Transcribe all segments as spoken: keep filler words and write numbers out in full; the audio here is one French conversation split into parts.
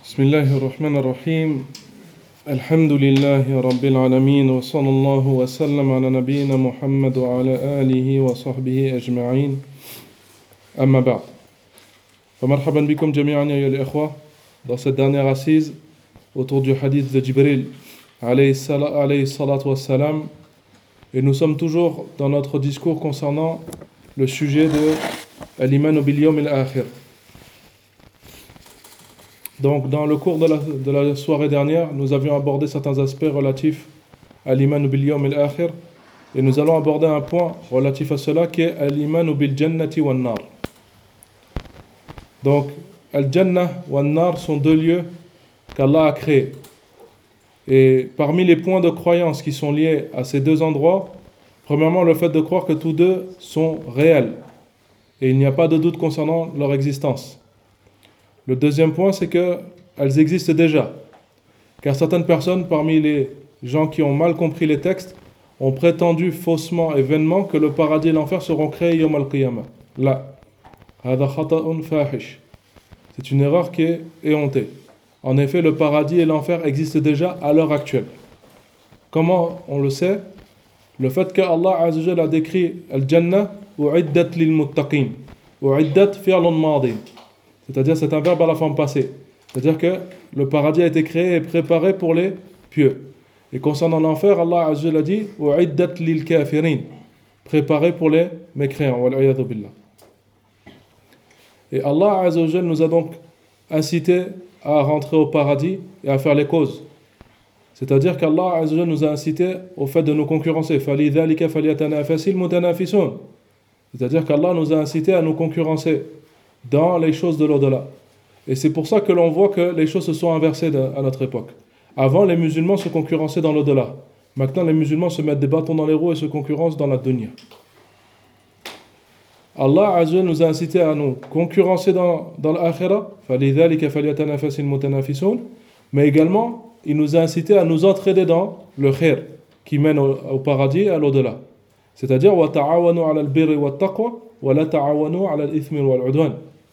بسم الله الرحمن الرحيم الحمد لله رب العالمين وصلى الله وسلم على نبينا محمد وعلى آله وصحبه أجمعين أما بعد فمرحبا بكم جميعا يا الإخوة dans cette dernière assise autour du hadith de Jibril alayhi salatu wassalam, et nous sommes toujours dans notre discours concernant le sujet de l'iman bil yawm al-akhir. Donc, dans le cours de la, de la soirée dernière, nous avions abordé certains aspects relatifs à l'iman bil yawm al-akhir, et nous allons aborder un point relatif à cela qui est l'iman bil jannati wan nar. Donc, al-jannah wan nar sont deux lieux qu'Allah a créés. Et parmi les points de croyance qui sont liés à ces deux endroits, premièrement, le fait de croire que tous deux sont réels, et il n'y a pas de doute concernant leur existence. Le deuxième point, c'est qu'elles existent déjà. Car certaines personnes, parmi les gens qui ont mal compris les textes, ont prétendu faussement et vainement que le paradis et l'enfer seront créés yawm al-qiyamah. La. Hada khata'un fahish. C'est une erreur qui est éhontée. En effet, le paradis et l'enfer existent déjà à l'heure actuelle. Comment on le sait? Le fait que Allah Azza wa Jalla a décrit al-jannah u'iddat lil muttaqin. U'iddat fi'lun madi. C'est-à-dire, c'est un verbe à la forme passée. C'est-à-dire que le paradis a été créé et préparé pour les pieux. Et concernant l'enfer, Allah Azza wa Jalla dit u'iddat lil kafirin. Préparé pour les mécréants. Wal-'iyadhu billah. Et Allah Azza wa Jalla nous a donc incité à rentrer au paradis et à faire les causes. C'est-à-dire qu'Allah Azza wa Jalla nous a incité au fait de nous concurrencer. فَلِذَلِكَ فَلْيَتَنَافَسِ الْمُتَنَافِسُونَ. C'est-à-dire qu'Allah nous a incité à nous concurrencer dans les choses de l'au-delà. Et c'est pour ça que l'on voit que les choses se sont inversées à notre époque. Avant, les musulmans se concurrençaient dans l'au-delà. Maintenant, les musulmans se mettent des bâtons dans les roues et se concurrencent dans la dunya. Allah Azza wa Jalla nous a incité à nous concurrencer dans, dans l'akhira, فَلِذَلِكَ فَلْيَتَنَافَسِ الْمُتَنَافِسُونَ, mais également, il nous a incité à nous entraider dans le khair, qui mène au, au paradis et à l'au-delà. C'est-à-dire, وَتَعَاوَنُوا عَلَى الْبِرِّ وَالتَّقْوَى وَلَا تَعَاوَنُوا عَلَى الْإِثْمِ وَالْعُدْوَانِ.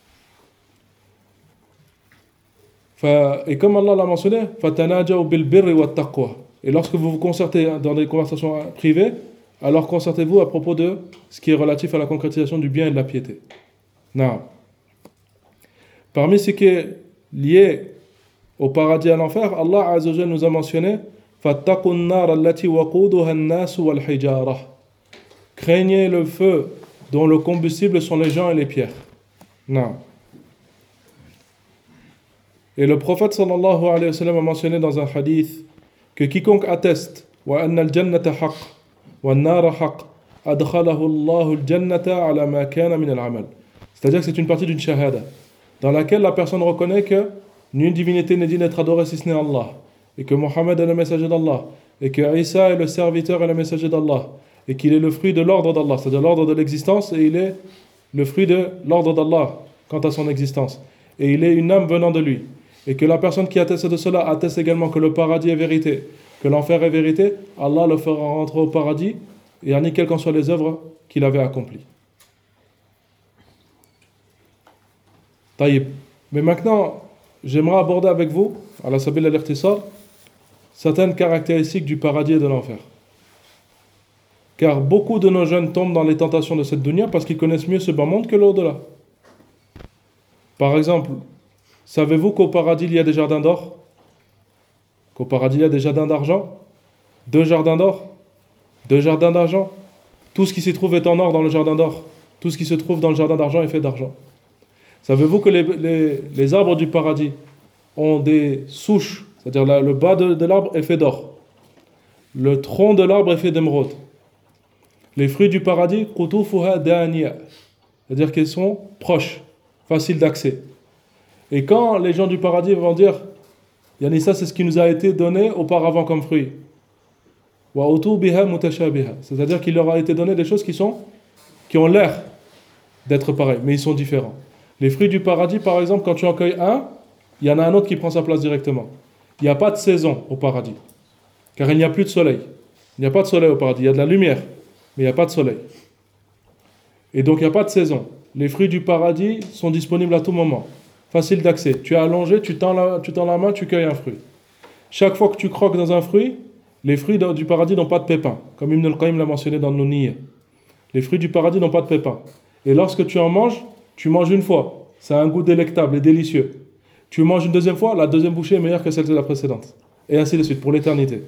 Et comme Allah l'a mentionné, فَتَنَاجَوْا بِالْبِرِّ وَالتَّقْوَى. Et lorsque vous vous concertez dans des conversations privées, alors concertez-vous à propos de ce qui est relatif à la concrétisation du bien et de la piété. Non. Parmi ce qui est lié au paradis et à l'enfer, Allah Azza wa Jalla nous a mentionné فَاتَّقُوا النَّارَ الَّتِي وَقُودُهَا النَّاسُ وَالْحِجَارَةُ. Craignez le feu dont le combustible sont les gens et les pierres. Non. Et le prophète sallallahu alayhi wa sallam a mentionné dans un hadith que quiconque atteste wa anna al-jannata haqq wa an-nara haqq adkhalahu Allahu al-jannata ala ma kana min al-amal. C'est-à-dire que c'est une partie d'une shahada dans laquelle la personne reconnaît que nulle divinité n'est digne d'être adorée si ce n'est Allah, et que Mohammed est le messager d'Allah, et que Isa est le serviteur et le messager d'Allah, et qu'il est le fruit de l'ordre d'Allah, c'est-à-dire l'ordre de l'existence, et il est le fruit de l'ordre d'Allah quant à son existence, et il est une âme venant de lui. Et que la personne qui atteste de cela atteste également que le paradis est vérité, que l'enfer est vérité, Allah le fera rentrer au paradis, et en quelles qu'en soient les œuvres qu'il avait accomplies. Taïb. Mais maintenant, j'aimerais aborder avec vous, à la sabil al-ikhtisar, certaines caractéristiques du paradis et de l'enfer. Car beaucoup de nos jeunes tombent dans les tentations de cette dunya parce qu'ils connaissent mieux ce bas monde que l'au-delà. Par exemple, savez-vous qu'au paradis il y a des jardins d'or? Qu'au paradis il y a des jardins d'argent? Deux jardins d'or? Deux jardins d'argent? Tout ce qui s'y trouve est en or dans le jardin d'or. Tout ce qui se trouve dans le jardin d'argent est fait d'argent. Savez-vous que les, les, les arbres du paradis ont des souches, c'est-à-dire la, le bas de, de l'arbre est fait d'or. Le tronc de l'arbre est fait d'émeraude. Les fruits du paradis, qutufuha daniya, c'est-à-dire qu'ils sont proches, faciles d'accès. Et quand les gens du paradis vont dire Yani ça c'est ce qui nous a été donné auparavant comme fruit. Wa utu biha mutashabiha, c'est-à-dire qu'il leur a été donné des choses qui sont qui ont l'air d'être pareilles, mais ils sont différents. Les fruits du paradis, par exemple, quand tu en cueilles un, il y en a un autre qui prend sa place directement. Il n'y a pas de saison au paradis, car il n'y a plus de soleil. Il n'y a pas de soleil au paradis, il y a de la lumière, mais il n'y a pas de soleil. Et donc il n'y a pas de saison. Les fruits du paradis sont disponibles à tout moment. facile d'accès. Tu es allongé, tu tends la, tu tends la main, tu cueilles un fruit. Chaque fois que tu croques dans un fruit, les fruits du paradis n'ont pas de pépins, comme Ibn al-Qayyim l'a mentionné dans Nouniyya. Les fruits du paradis n'ont pas de pépins. Et lorsque tu en manges, tu manges une fois. Ça a un goût délectable et délicieux. Tu manges une deuxième fois, la deuxième bouchée est meilleure que celle de la précédente. Et ainsi de suite, pour l'éternité.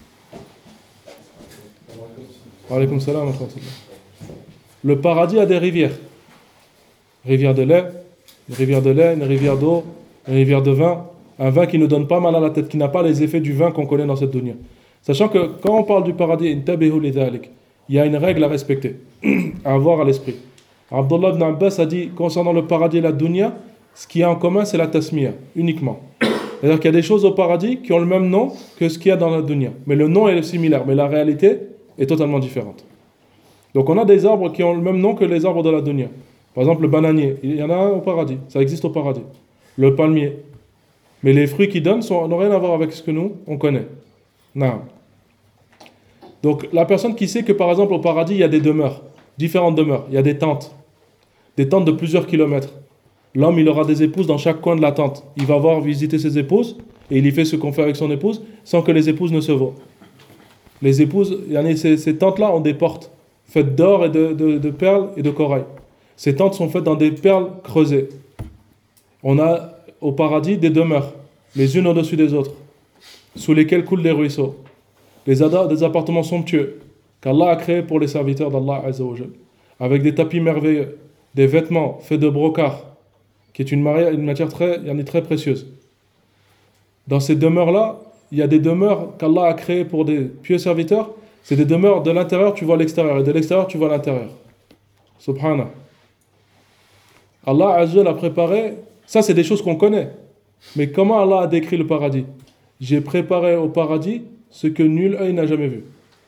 Alaykoum salam wa rahmatullah. Le paradis a des rivières. Rivière de lait, une rivière de lait, une rivière d'eau, une rivière de vin. Un vin qui ne donne pas mal à la tête, qui n'a pas les effets du vin qu'on connaît dans cette dunya. Sachant que quand on parle du paradis, il y a une règle à respecter, à avoir à l'esprit. Abdullah ibn Abbas a dit, concernant le paradis et la dunya, ce qu'il y a en commun, c'est la tasmiya, uniquement. C'est-à-dire qu'il y a des choses au paradis qui ont le même nom que ce qu'il y a dans la dunya. Mais le nom est similaire, mais la réalité est totalement différente. Donc on a des arbres qui ont le même nom que les arbres de la dunya. Par exemple, le bananier, il y en a un au paradis, ça existe au paradis. Le palmier. Mais les fruits qu'ils donnent sont- n'ont rien à voir avec ce que nous, on connaît. Non. Donc la personne qui sait que par exemple au paradis, il y a des demeures, différentes demeures, il y a des tentes, des tentes de plusieurs kilomètres. L'homme, il aura des épouses dans chaque coin de la tente. Il va voir visiter ses épouses et il y fait ce qu'on fait avec son épouse sans que les épouses ne se voient. Les épouses, il y en a, ces, ces tentes-là ont des portes faites d'or et de, de, de perles et de corail. Ces tentes sont faites dans des perles creusées. On a au paradis des demeures, les unes au-dessus des autres, sous lesquelles coulent les ruisseaux. Les ada- des appartements somptueux qu'Allah a créés pour les serviteurs d'Allah Azza wa Jal, avec des tapis merveilleux, des vêtements faits de brocart, qui est une, mari- une matière très, il y en est très précieuse. Dans ces demeures-là, il y a des demeures qu'Allah a créées pour des pieux serviteurs. C'est des demeures de l'intérieur, tu vois l'extérieur, et de l'extérieur, tu vois l'intérieur. Subhanallah. Allah Azza wa Jal a préparé, ça c'est des choses qu'on connaît. Mais comment Allah a décrit le paradis? J'ai préparé au paradis ce que nul œil n'a jamais vu.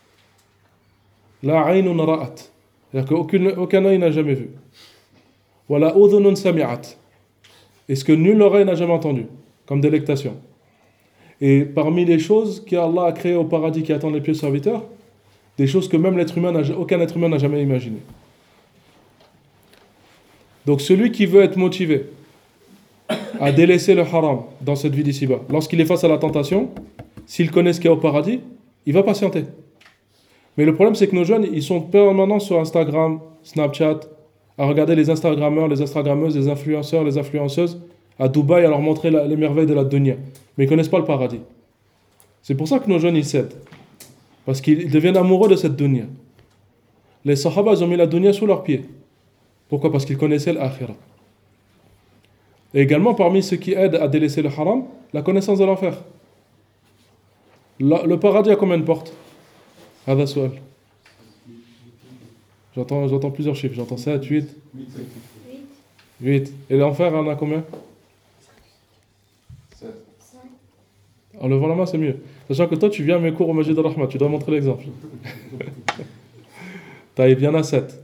La aynun ra'at. C'est-à-dire qu'aucun aucun œil n'a jamais vu. Wa la udhunun sami'at. Et ce que nulle oreille n'a jamais entendu, comme délectation. Et parmi les choses qu'Allah a créées au paradis qui attendent les pieux serviteurs, des choses que même l'être humain n'a, aucun être humain n'a jamais imaginé. Donc celui qui veut être motivé à délaisser le haram dans cette vie d'ici-bas, lorsqu'il est face à la tentation, s'il connaît ce qu'il y a au paradis, il va patienter. Mais le problème, c'est que nos jeunes, ils sont permanents sur Instagram, Snapchat, à regarder les Instagrammeurs, les Instagrammeuses, les influenceurs, les influenceuses à Dubaï, à leur montrer la- les merveilles de la dunya. Mais ils ne connaissent pas le paradis. C'est pour ça que nos jeunes, ils cèdent. Parce qu'ils deviennent amoureux de cette dunya. Les Sahaba, ils ont mis la dunya sous leurs pieds. Pourquoi? Parce qu'ils connaissaient l'akhirah. Et également, parmi ceux qui aident à délaisser le haram, la connaissance de l'enfer. La- le paradis a combien de portes? Hada su'al. J'entends, j'entends plusieurs chiffres. J'entends sept, huit, huit. Et l'enfer en a combien? En levant la main, c'est mieux. Sachant que toi, tu viens à mes cours au Majid al-Rahma, tu dois montrer l'exemple. T'as bien à sept.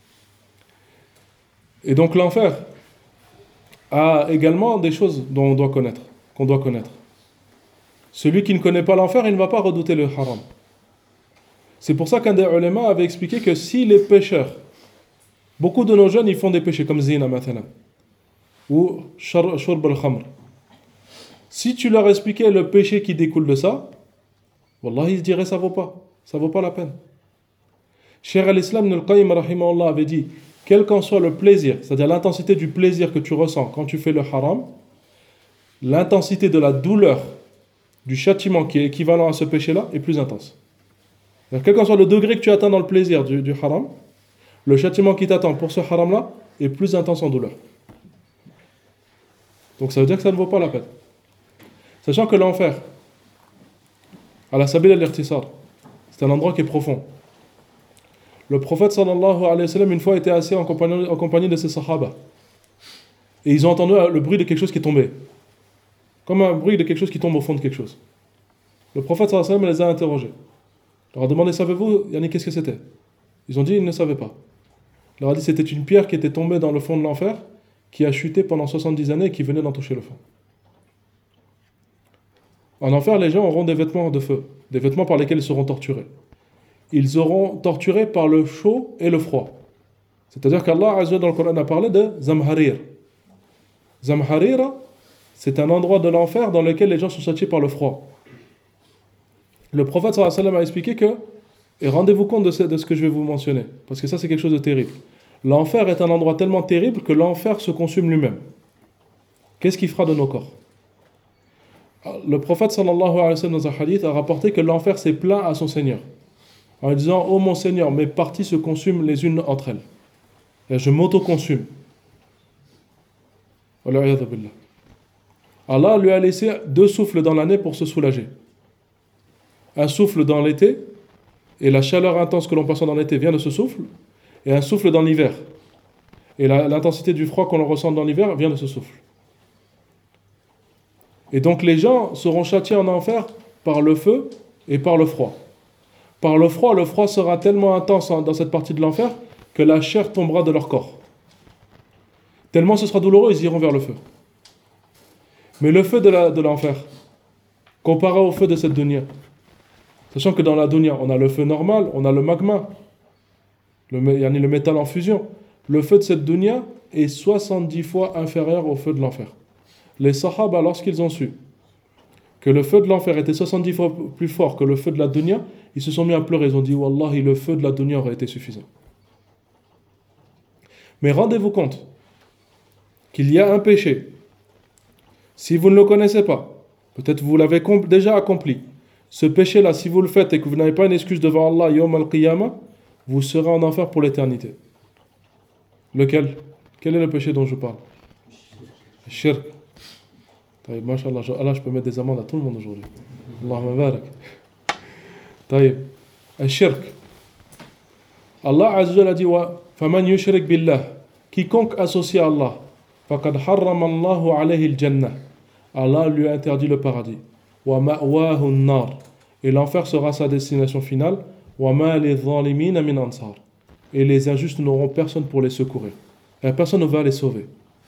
Et donc l'enfer a également des choses dont on doit connaître, qu'on doit connaître. Celui qui ne connaît pas l'enfer, il ne va pas redouter le haram. C'est pour ça qu'un des ulémas avait expliqué que si les pécheurs, beaucoup de nos jeunes, ils font des péchés comme zina maintenant, ou shar- shurb al-khamr. Si tu leur expliquais le péché qui découle de ça, wallah, ils se diraient ça vaut pas, ça vaut pas la peine. Cheikh al-Islam Ibn al-Qayyim rahimahullah avait dit, quel qu'en soit le plaisir, c'est-à-dire l'intensité du plaisir que tu ressens quand tu fais le haram, l'intensité de la douleur du châtiment qui est équivalent à ce péché-là est plus intense. C'est-à-dire, quel qu'en soit le degré que tu atteins dans le plaisir du, du haram, le châtiment qui t'attend pour ce haram-là est plus intense en douleur. Donc ça veut dire que ça ne vaut pas la peine. Sachant que l'enfer, à la sabil al-irtisar, c'est un endroit qui est profond. Le prophète sallallahu alayhi wa sallam une fois était assis en compagnie, en compagnie de ses sahaba. Et ils ont entendu le bruit de quelque chose qui est tombé. Comme un bruit de quelque chose qui tombe au fond de quelque chose. Le prophète sallallahu alayhi wa sallam les a interrogés. Il leur a demandé, savez-vous, Yannick, qu'est-ce que c'était? Ils ont dit, ils ne savaient pas. Il leur a dit, c'était une pierre qui était tombée dans le fond de l'enfer, qui a chuté pendant soixante-dix années et qui venait d'en toucher le fond. En enfer, les gens auront des vêtements de feu, des vêtements par lesquels ils seront torturés. Ils seront torturés par le chaud et le froid. C'est-à-dire qu'Allah Azza wa Jalla dans le Coran a parlé de zamharir. Zamharira, c'est un endroit de l'enfer dans lequel les gens sont châtiés par le froid. Le prophète sallallahu alayhi wa sallam a expliqué que, et rendez-vous compte de ce, de ce que je vais vous mentionner, parce que ça c'est quelque chose de terrible. L'enfer est un endroit tellement terrible que l'enfer se consume lui-même. Qu'est-ce qu'il fera de nos corps? Le prophète sallallahu alayhi wa sallam dans un hadith a rapporté que l'enfer s'est plaint à son Seigneur en lui disant: ô mon Seigneur, mes parties se consument les unes entre elles. Et je m'auto-consume. Allah lui a laissé deux souffles dans l'année pour se soulager. Un souffle dans l'été, et la chaleur intense que l'on passe dans l'été vient de ce souffle, et un souffle dans l'hiver. Et la, l'intensité du froid qu'on ressent dans l'hiver vient de ce souffle. Et donc les gens seront châtiés en enfer par le feu et par le froid. Par le froid, le froid sera tellement intense dans cette partie de l'enfer que la chair tombera de leur corps. Tellement ce sera douloureux, ils iront vers le feu. Mais le feu de, la, de l'enfer, comparé au feu de cette dunya, sachant que dans la dunya, on a le feu normal, on a le magma, le, le métal en fusion. Le feu de cette dunya est soixante-dix fois inférieur au feu de l'enfer. Les sahaba, lorsqu'ils ont su que le feu de l'enfer était soixante-dix fois plus fort que le feu de la dunya, ils se sont mis à pleurer, ils ont dit: Wallahi, le feu de la dunya aurait été suffisant. Mais rendez-vous compte qu'il y a un péché. Si vous ne le connaissez pas, peut-être vous l'avez comp- déjà accompli. Ce péché-là, si vous le faites et que vous n'avez pas une excuse devant Allah, Yawm al-Qiyamah, vous serez en enfer pour l'éternité. Lequel? Quel est le péché dont je parle? Shirk. Taïb, mashallah, Allah, je peux mettre des amendes à tout le monde aujourd'hui. Allahumma barak. Taïb. Shirk. Allah Azza wa Jalla a dit: wa faman yushrik billah, quiconque associe à Allah, faqad harrama Allahu alayhi al-jannah, Allah lui a interdit le paradis. Wa ma'wahu an-nar, et l'enfer sera sa destination finale. Wa ma lidh-dhalimina min ansar, et les injustes n'auront personne pour les secourir. Et personne ne va les sauver.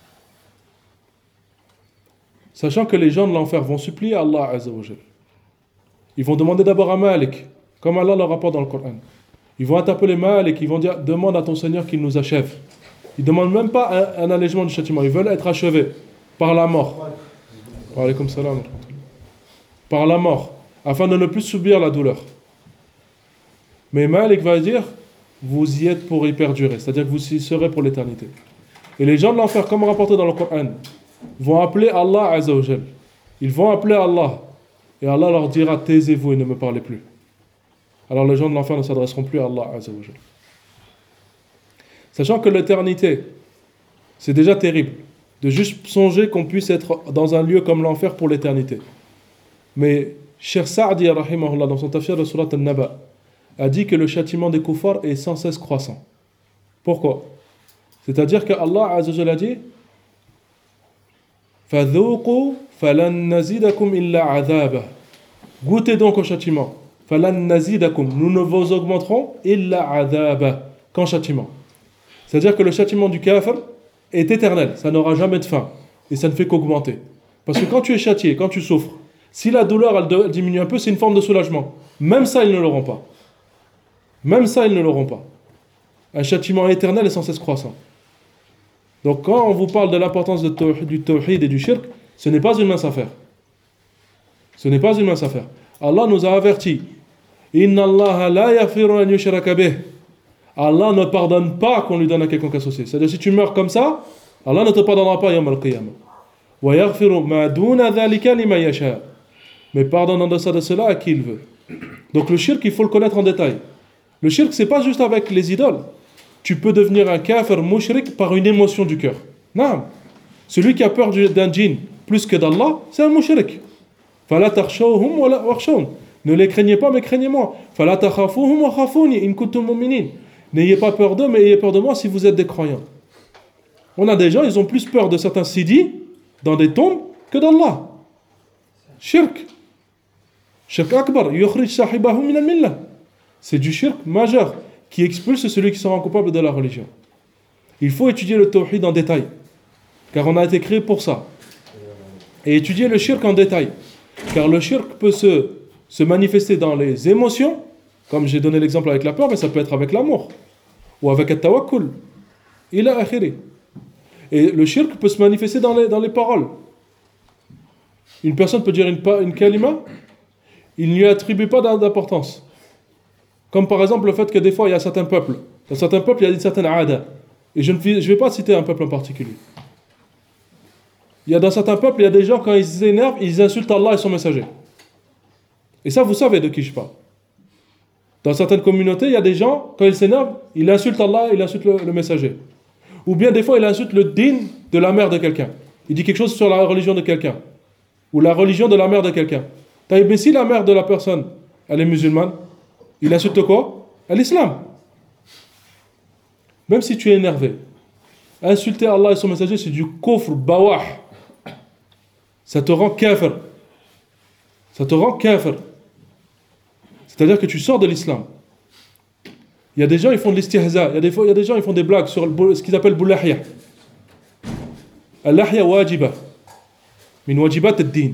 Sachant que les gens de l'enfer vont supplier Allah Azza wa Jal. Ils vont demander d'abord à Malik, comme Allah le rapporte dans le Coran. Ils vont interpeller Malik, ils vont dire: demande à ton Seigneur qu'il nous achève. Ils ne demandent même pas un, un allègement du châtiment, ils veulent être achevés par la mort. Wa alaykum salam. Par la mort, afin de ne plus subir la douleur. Mais Malik va dire: vous y êtes pour y perdurer, c'est-à-dire que vous y serez pour l'éternité. Et les gens de l'enfer, comme rapporté dans le Coran, vont appeler Allah Azza wa Jal. Ils vont appeler Allah. Et Allah leur dira: taisez-vous et ne me parlez plus. Alors les gens de l'enfer ne s'adresseront plus à Allah Azza wa Jal. Sachant que l'éternité, c'est déjà terrible de juste songer qu'on puisse être dans un lieu comme l'enfer pour l'éternité. Mais Cheikh Sa'di rahimahullah, dans son tafsir de Surat al-Naba, a dit que le châtiment des kuffars est sans cesse croissant. Pourquoi? C'est-à-dire que Allah Azza wa Jal a dit: فَذُوقُوا فَلَنْ نَزِيدَكُمْ إِلَّا عَذَابًا. Goûtez donc au châtiment. فَلَنْ نَزِيدَكُمْ. Nous ne vous augmenterons إِلَّا عَذَابًا, qu'en châtiment. C'est-à-dire que le châtiment du kafir est éternel, ça n'aura jamais de fin, et ça ne fait qu'augmenter. Parce que quand tu es châtié, quand tu souffres, si la douleur elle, elle diminue un peu, c'est une forme de soulagement. Même ça, ils ne l'auront pas. Même ça, ils ne l'auront pas. Un châtiment éternel est sans cesse croissant. Donc quand on vous parle de l'importance de tawhid, du tawhid et du shirk, ce n'est pas une mince affaire. Ce n'est pas une mince affaire. Allah nous a avertis: Inna Allah la yaghfiru an yushraka bih. Allah ne pardonne pas qu'on lui donne à quelqu'un associé. C'est-à-dire, si tu meurs comme ça, Allah ne te pardonnera pas yawm al-qiyamah. Wa yaghfiru ma duna dhalika liman yasha. Mais pardonne en deçà de cela à qui il veut. Donc le shirk, il faut le connaître en détail. Le shirk, c'est pas juste avec les idoles. Tu peux devenir un kafir mushrik par une émotion du cœur. Non. Celui qui a peur d'un djinn plus que d'Allah, c'est un mushrik. Fala takhshawhum wa la wakhshawun. Ne les craignez pas, mais craignez-moi. Fala takhafuhum wa khafuni in kuntum mu'minin. N'ayez pas peur d'eux, mais ayez peur de moi si vous êtes des croyants. On a des gens, ils ont plus peur de certains sidis dans des tombes que d'Allah. Shirk. Shirk akbar. Yukhrij sahibahu min al-millah. C'est du shirk majeur qui expulse celui qui sera coupable de la religion. Il faut étudier le tawhid en détail, car on a été créé pour ça. Et étudier le shirk en détail, car le shirk peut se, se manifester dans les émotions, comme j'ai donné l'exemple avec la peur, mais ça peut être avec l'amour, ou avec le tawakkul, ila akhiri. Et le shirk peut se manifester dans les, dans les paroles. Une personne peut dire une, une kalima, il ne lui attribue pas d'importance. Comme par exemple le fait que des fois il y a certains peuples, dans certains peuples il y a une certaine aada. Et je ne je vais pas citer un peuple en particulier. Il y a dans certains peuples, il y a des gens quand ils s'énervent, ils insultent Allah et son messager. Et ça, vous savez de qui je parle. Dans certaines communautés, il y a des gens, quand ils s'énervent, ils insultent Allah, ils insultent le, le messager. Ou bien des fois, ils insultent le din de la mère de quelqu'un. Il dit quelque chose sur la religion de quelqu'un. Ou la religion de la mère de quelqu'un. Mais si la mère de la personne, elle est musulmane, il insulte quoi? L'islam. Même si tu es énervé, insulter Allah et son messager, c'est du kufr, bawah. Ça te rend kafir. Ça te rend kafir. C'est-à-dire que tu sors de l'islam. Il y a des gens, ils font de l'istihza. Il y a des fois, il y a des gens, ils font des blagues sur le, ce qu'ils appellent boulahya. Al-lahya wajiba. Min wajibat ad-din.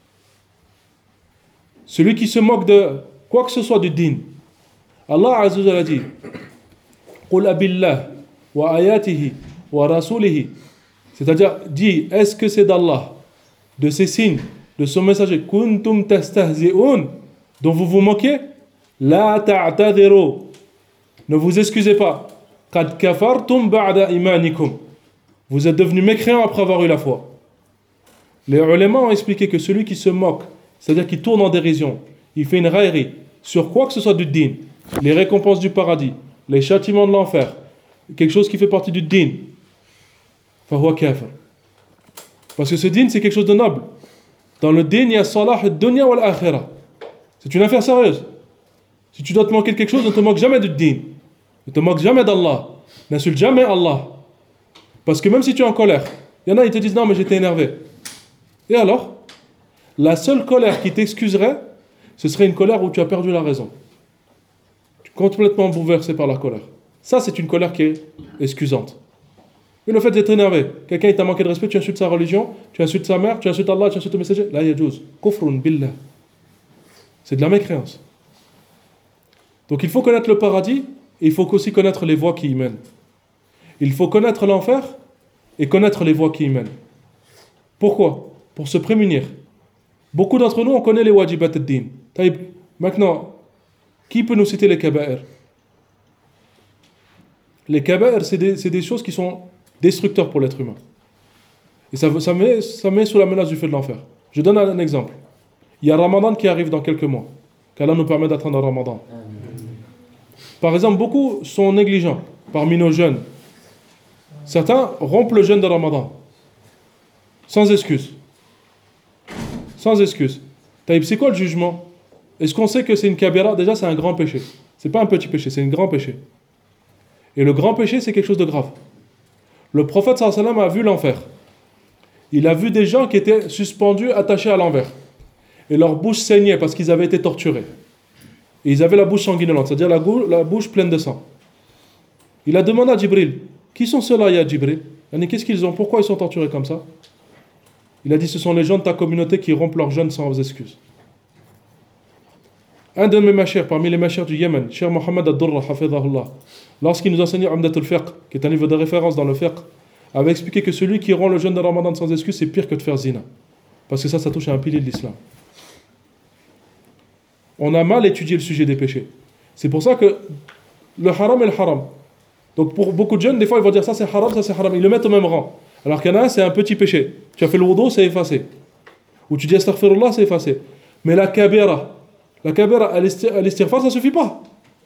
Celui qui se moque de quoi que ce soit du din. Allah Azza wa Jalla dit Qul abillah wa ayatihi wa rasulihi. C'est-à-dire, dis, est-ce que c'est d'Allah, de ses signes, de son messager, kuntum tastahzi'un, dont vous vous moquez, la ta'tadiru, ne vous excusez pas, qad kafartum ba'da imanikum, vous êtes devenus mécréants après avoir eu la foi. Les ulémas ont expliqué que celui qui se moque, c'est-à-dire qui tourne en dérision, il fait une raillerie sur quoi que ce soit du din, les récompenses du paradis, les châtiments de l'enfer, quelque chose qui fait partie du din, fahuwa kafir. Parce que ce din, c'est quelque chose de noble. Dans le din, il y a salah ad-dunya wal akhirah. C'est une affaire sérieuse. Si tu dois te moquer de quelque chose, ne te moque jamais du din. Ne te moque jamais d'Allah. N'insulte jamais Allah. Parce que même si tu es en colère, il y en a, ils te disent non, mais j'étais énervé. Et alors? La seule colère qui t'excuserait, ce serait une colère où tu as perdu la raison. Tu es complètement bouleversé par la colère. Ça, c'est une colère qui est excusante. Mais le fait d'être énervé, quelqu'un il t'a manqué de respect, tu insultes sa religion, tu insultes sa mère, tu insultes Allah, tu insultes le messager, là, yajouz. Kufrun billah. C'est de la mécréance. Donc il faut connaître le paradis, et il faut aussi connaître les voies qui y mènent. Il faut connaître l'enfer, et connaître les voies qui y mènent. Pourquoi? Pour se prémunir. Beaucoup d'entre nous, on connaît les wajibat ad-din. Maintenant, qui peut nous citer les kaba'ir? Les kaba'ir, c'est des, c'est des choses qui sont destructeurs pour l'être humain. Et ça, ça, met, ça met sous la menace du feu de l'enfer. Je donne un exemple. Il y a Ramadan qui arrive dans quelques mois. Qu'Allah nous permet d'atteindre le Ramadan. Par exemple, beaucoup sont négligents parmi nos jeunes. Certains rompent le jeûne de Ramadan. Sans excuse. Sans excuse. Taïb, c'est quoi le jugement? Est-ce qu'on sait que c'est une kabira? Déjà, c'est un grand péché. C'est pas un petit péché, c'est un grand péché. Et le grand péché, c'est quelque chose de grave. Le prophète sallallahu alayhi wa sallam a vu l'enfer. Il a vu des gens qui étaient suspendus, attachés à l'envers. Et leur bouche saignait parce qu'ils avaient été torturés. Et ils avaient la bouche sanguinolente, c'est-à-dire la, gou- la bouche pleine de sang. Il a demandé à Jibril, qui sont ceux-là, ya Jibril? Qu'est-ce qu'ils ont? Pourquoi ils sont torturés comme ça? Il a dit, ce sont les gens de ta communauté qui rompent leur jeûne sans excuse. Un de mes machers, parmi les machers du Yémen, Cheikh Mohamed Ad-Durra, hafidhahullah, lorsqu'il nous enseignait Umdatul Fiqh, qui est un livre de référence dans le fiqh, avait expliqué que celui qui rend le jeûne de Ramadan sans excuse, c'est pire que de faire zina. Parce que ça, ça touche à un pilier de l'islam. On a mal étudié le sujet des péchés. C'est pour ça que le haram est le haram. Donc pour beaucoup de jeunes, des fois ils vont dire ça c'est haram, ça c'est haram. Ils le mettent au même rang. Alors qu'il y en a un, c'est un petit péché. Tu as fait le wudu, c'est effacé. Ou tu dis astaghfirullah, c'est effacé. Mais la kabira, la kabira, à l'istighfar, ça ne suffit pas.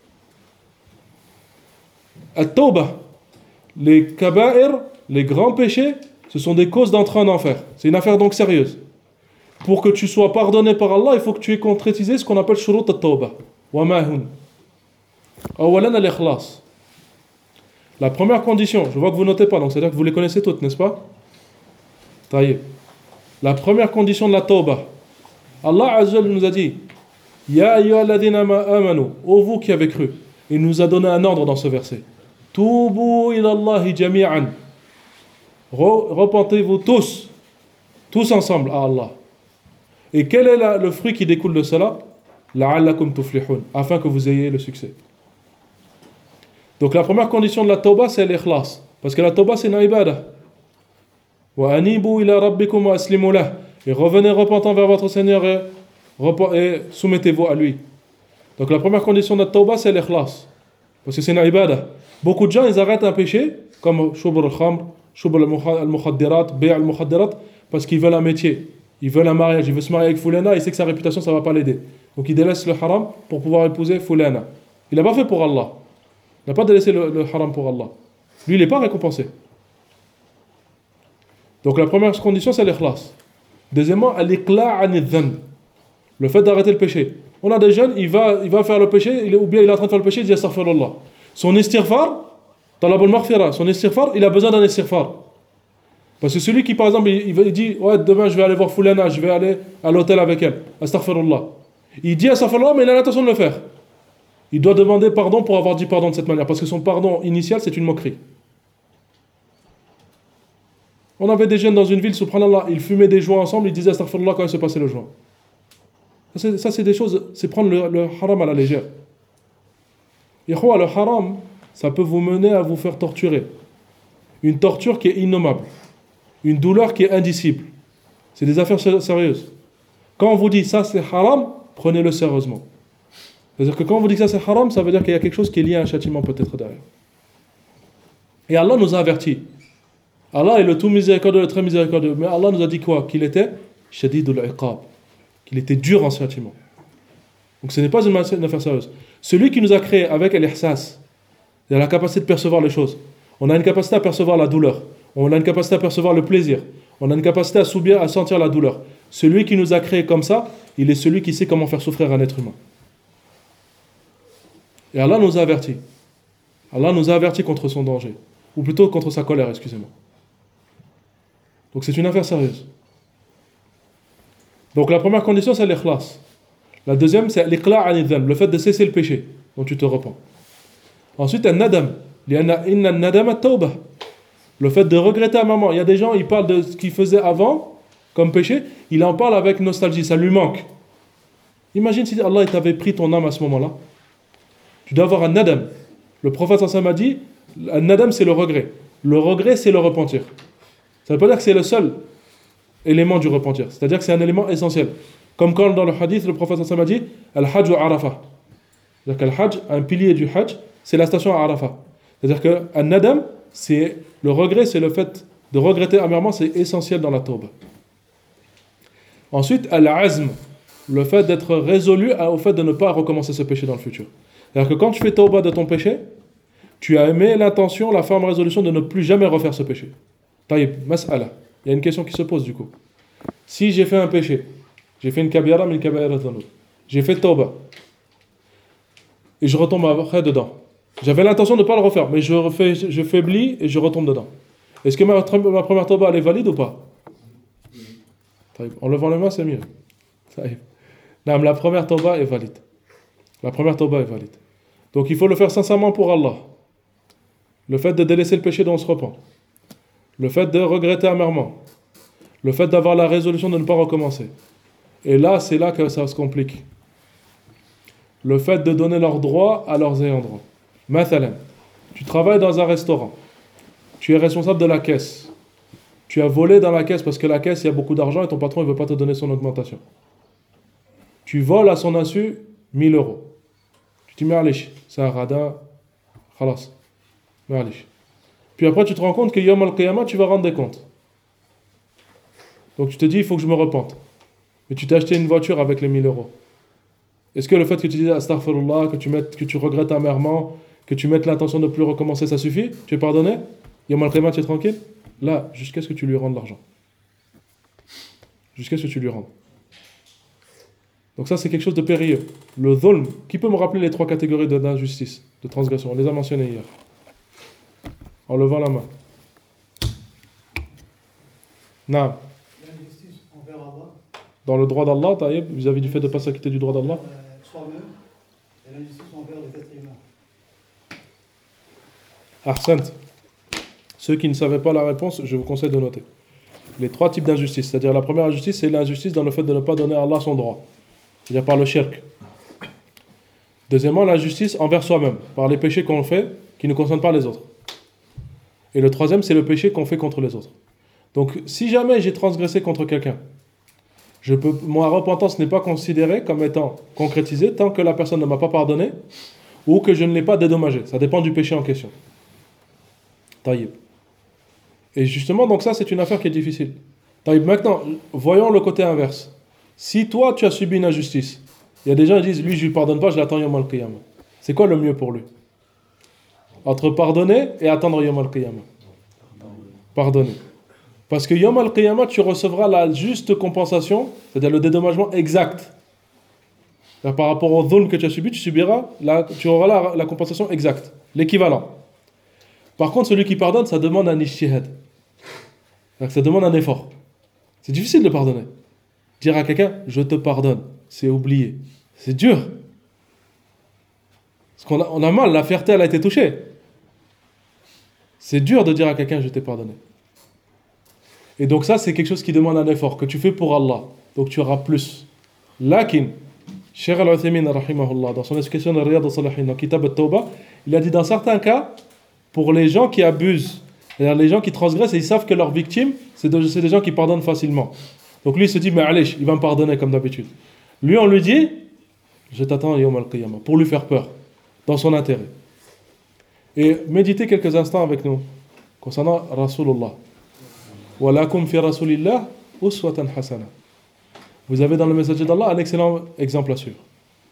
At-tawbah, les kaba'ir, les grands péchés, ce sont des causes d'entrée en enfer. C'est une affaire donc sérieuse. Pour que tu sois pardonné par Allah, il faut que tu aies concrétisé ce qu'on appelle shurut at-tawbah. Wa ma hun. Awalan al-ikhlas. La première condition, je vois que vous notez pas, donc c'est-à-dire que vous les connaissez toutes, n'est-ce pas? Taïb. La première condition de la tawbah. Allah Azza wa Jalla nous a dit Ya ayyuhalladhina amanu, ô vous qui avez cru. Il nous a donné un ordre dans ce verset. Tubu ila Allahi jami'an. Repentez-vous tous, tous ensemble à Allah. Et quel est la, le fruit qui découle de cela? La'allakum tuflihun, afin que vous ayez le succès. Donc la première condition de la tawbah, c'est l'ikhlas. Parce que la tawbah, c'est une ibadah. Wa anibu ila rabbikum wa aslimu lah. Et revenez repentant vers votre Seigneur et, et soumettez-vous à lui. Donc la première condition de la tawbah, c'est l'ikhlas. Parce que c'est une ibadah. Beaucoup de gens, ils arrêtent un péché, comme shubr al-khamr, shubr al-mukhaddirat, bay' al-mukhaddirat, parce qu'ils veulent un métier, ils veulent un mariage, ils veulent se marier avec Foulana, il sait que sa réputation, ça ne va pas l'aider. Donc il délaisse le haram pour pouvoir épouser Foulana. Il n'a pas fait pour Allah. Il n'a pas délaissé le, le haram pour Allah. Lui, il n'est pas récompensé. Donc la première condition, c'est l'ikhlas. Deuxièmement, al-iqla' an adh-dhanb. Le fait d'arrêter le péché. On a des jeunes, il va, il va faire le péché, il est, ou bien il est en train de faire le péché, il dit astaghfirullah. Son istighfar, talab al-maghfira, son istighfar, il a besoin d'un istighfar. Parce que celui qui, par exemple, il, il dit ouais, demain je vais aller voir Foulana, je vais aller à l'hôtel avec elle, astaghfirullah. Il dit astaghfirullah, mais il a l'intention de le faire. Il doit demander pardon pour avoir dit pardon de cette manière, parce que son pardon initial, c'est une moquerie. On avait des jeunes dans une ville, subhanallah, ils fumaient des joints ensemble, ils disaient astaghfirullah quand il se passait le joint. Ça c'est, ça, c'est des choses, c'est prendre le, le haram à la légère. Et quoi, le haram, ça peut vous mener à vous faire torturer. Une torture qui est innommable. Une douleur qui est indicible. C'est des affaires sérieuses. Quand on vous dit ça c'est haram, prenez-le sérieusement. C'est-à-dire que quand on vous dit que ça c'est haram, ça veut dire qu'il y a quelque chose qui est lié à un châtiment peut-être derrière. Et Allah nous a avertis. Allah est le tout miséricordieux, le très miséricordieux. Mais Allah nous a dit quoi? Qu'il était shadidul iqab. Qu'il était dur en châtiment. Donc ce n'est pas une, une affaire sérieuse. Celui qui nous a créé avec l'ihsas, il a la capacité de percevoir les choses. On a une capacité à percevoir la douleur. On a une capacité à percevoir le plaisir. On a une capacité à subir, à sentir la douleur. Celui qui nous a créé comme ça, il est celui qui sait comment faire souffrir un être humain. Et Allah nous a avertis. Allah nous a avertis contre son danger. Ou plutôt contre sa colère, excusez-moi. Donc c'est une affaire sérieuse. Donc la première condition, c'est l'ikhlas. La deuxième, c'est l'iqla' an adh-dhanb, le fait de cesser le péché dont tu te repens. Ensuite, an-nadam. Li'anna inna an-nadam at-tawbah. Le fait de regretter un moment. Il y a des gens, ils parlent de ce qu'ils faisaient avant, comme péché, il en parle avec nostalgie, ça lui manque. Imagine si Allah t'avait pris ton âme à ce moment-là. Tu dois avoir un nadam. Le prophète sallallahu alayhi wa sallam a dit, un nadam c'est le regret. Le regret c'est le repentir. Ça ne veut pas dire que c'est le seul élément du repentir. C'est-à-dire que c'est un élément essentiel. Comme quand dans le hadith, le prophète sallallahu alayhi wa sallam a dit, al-hajj wa arafa. C'est-à-dire que al-hajj, un pilier du hajj, c'est la station à Arafat. C'est-à-dire que un nadam, c'est le regret, c'est le fait de regretter amèrement, c'est essentiel dans la tawbah. Ensuite, al-azm, le fait d'être résolu au fait de ne pas recommencer ce péché dans le futur. C'est-à-dire que quand tu fais tawbah de ton péché, tu as aimé l'intention, la ferme résolution de ne plus jamais refaire ce péché. Taïb, mas'ala. Il y a une question qui se pose du coup. Si j'ai fait un péché, j'ai fait une kabira, mais une kabira dhanub, j'ai fait tawbah, et je retombe après dedans. J'avais l'intention de ne pas le refaire, mais je, refais, je faiblis et je retombe dedans. Est-ce que ma, ma première tawbah elle est valide ou pas? Taïb. En levant les mains, c'est mieux. Taïb. Non, mais la première tawbah est valide. La première tawbah est valide. Donc il faut le faire sincèrement pour Allah. Le fait de délaisser le péché dont on se repent. Le fait de regretter amèrement. Le fait d'avoir la résolution de ne pas recommencer. Et là, c'est là que ça se complique. Le fait de donner leurs droits à leurs ayants droit. Mathalan, tu travailles dans un restaurant. Tu es responsable de la caisse. Tu as volé dans la caisse parce que la caisse, il y a beaucoup d'argent et ton patron ne veut pas te donner son augmentation. Tu voles à son insu mille euros. Tu te dis, ma'alish, c'est un radin, khalas, ma'alish. Puis après, tu te rends compte que Yom al-Qiyamah, tu vas rendre des comptes. Donc tu te dis, il faut que je me repente. Mais tu t'es acheté une voiture avec les mille euros. Est-ce que le fait que tu dises astaghfirullah, que tu, mettes, que tu regrettes amèrement, que tu mettes l'intention de ne plus recommencer, ça suffit? Tu es pardonné? Yom al-Qiyamah, tu es tranquille? Là, jusqu'à ce que tu lui rendes l'argent. Jusqu'à ce que tu lui rendes. Donc ça, c'est quelque chose de périlleux. Le dhulm, qui peut me rappeler les trois catégories d'injustice, de transgression? On les a mentionnées hier. En levant la main. Naam. L'injustice envers Allah. Dans le droit d'Allah, taïb, vis-à-vis du fait de ne pas s'acquitter du droit d'Allah. Euh, soi-même, et l'injustice envers les êtres humains. Ahsant. Ceux qui ne savaient pas la réponse, je vous conseille de noter. Les trois types d'injustice. C'est-à-dire la première injustice, c'est l'injustice dans le fait de ne pas donner à Allah son droit. C'est-à-dire par le shirk. Deuxièmement, l'injustice envers soi-même, par les péchés qu'on fait qui ne concernent pas les autres. Et le troisième, c'est le péché qu'on fait contre les autres. Donc, si jamais j'ai transgressé contre quelqu'un, je peux, ma repentance n'est pas considérée comme étant concrétisée tant que la personne ne m'a pas pardonné ou que je ne l'ai pas dédommagé. Ça dépend du péché en question. Taïb. Et justement, donc ça, c'est une affaire qui est difficile. Taïb. Maintenant, voyons le côté inverse. Si toi, tu as subi une injustice, il y a des gens qui disent, lui, je ne lui pardonne pas, je l'attends Yawm al-Qiyamah. C'est quoi le mieux pour lui? Entre pardonner et attendre Yawm al-Qiyamah. Pardonner. Parce que Yawm al-Qiyamah, tu recevras la juste compensation, c'est-à-dire le dédommagement exact. Par rapport au dhulm que tu as subi, tu subiras, la, tu auras la, la compensation exacte, l'équivalent. Par contre, celui qui pardonne, ça demande un ijtihad. Ça demande un effort. C'est difficile de pardonner. Dire à quelqu'un, je te pardonne, c'est oublier. C'est dur. Parce qu'on a, on a mal, la fierté, elle a été touchée. C'est dur de dire à quelqu'un, je t'ai pardonné. Et donc ça, c'est quelque chose qui demande un effort, que tu fais pour Allah. Donc tu auras plus. Lakin, Cheikh Al-Uthaymin, rahimahullah, dans son explication de Riyad al-Salihin, dans Kitab al-Tawbah, il a dit dans certains cas, pour les gens qui abusent, c'est-à-dire les gens qui transgressent et ils savent que leurs victimes, c'est, de, c'est des gens qui pardonnent facilement. Donc lui, il se dit, mais allez, il va me pardonner comme d'habitude. Lui, on lui dit, je t'attends Yawm al-Qiyamah, pour lui faire peur, dans son intérêt. Et méditez quelques instants avec nous, concernant Rasulullah. وَلَكُمْ فِي رَسُولِ اللَّهِ أُسْوَةً حَسَنَةً. Vous avez dans le messager d'Allah un excellent exemple à suivre.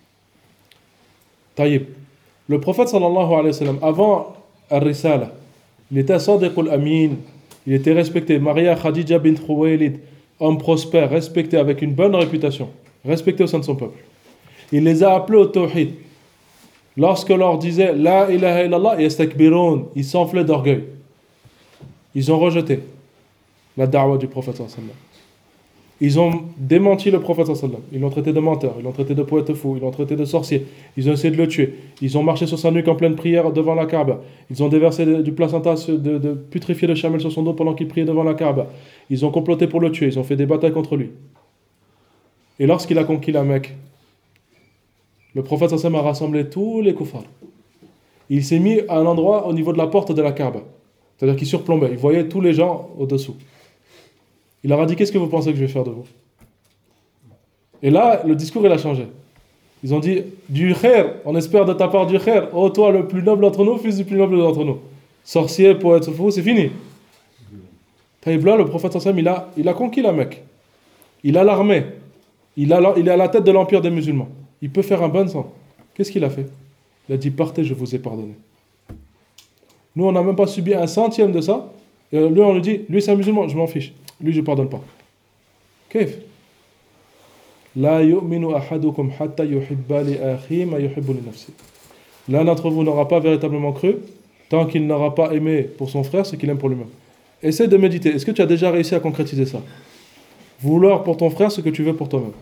Taïb. Le prophète sallallahu alayhi wa sallam, avant Ar-Risala, il était Sadiq al-Amin, il était respecté. Maria Khadija bint Khuwaylid, homme prospère, respecté avec une bonne réputation, respecté au sein de son peuple. Il les a appelés au tawhid. Lorsque leur disait La ilaha illallah, yastakbirun, ils s'enflaient d'orgueil. Ils ont rejeté la da'wah du prophète sallallahu alayhi wa sallam. Ils ont démenti le prophète sallallahu alayhi wa sallam. Ils l'ont traité de menteur, ils l'ont traité de poète fou, ils l'ont traité de sorcier. Ils ont essayé de le tuer. Ils ont marché sur sa nuque en pleine prière devant la Kaaba. Ils ont déversé du placenta de, de putrifié de chamel sur son dos pendant qu'il priait devant la Kaaba. Ils ont comploté pour le tuer. Ils ont fait des batailles contre lui. Et lorsqu'il a conquis la Mecque, le prophète sallallahu alayhi wa sallam a rassemblé tous les koufars. Il s'est mis à un endroit au niveau de la porte de la Kaaba. C'est-à-dire qu'il surplombait. Il voyait tous les gens au-dessous. Il leur a dit, qu'est-ce que vous pensez que je vais faire de vous? Et là, le discours, il a changé. Ils ont dit, du khair, on espère de ta part du khair. Oh, toi, le plus noble d'entre nous, fils du plus noble d'entre nous. Sorcier, poète fou, c'est fini. Taïb là, le prophète sallam, il a, il a conquis la Mecque. Il a l'armée. Il, a, il est à la tête de l'empire des musulmans. Il peut faire un bon sang. Qu'est-ce qu'il a fait? Il a dit, partez, je vous ai pardonné. Nous, on n'a même pas subi un centième de ça. Et lui, on lui dit, lui, c'est un musulman, je m'en fiche. Lui, je ne pardonne pas. Qu'est-ce? La yu'minu ahadukum hatta yuhibba li akhi ma yuhibbu li nafsi. L'un d'entre vous n'aura pas véritablement cru tant qu'il n'aura pas aimé pour son frère ce qu'il aime pour lui-même. Essaie de méditer. Est-ce que tu as déjà réussi à concrétiser ça? Vouloir pour ton frère ce que tu veux pour toi-même.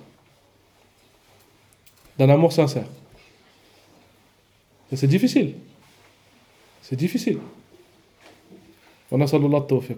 D'un amour sincère. Et c'est difficile. C'est difficile. Wa nasallallahu at-tawfiq.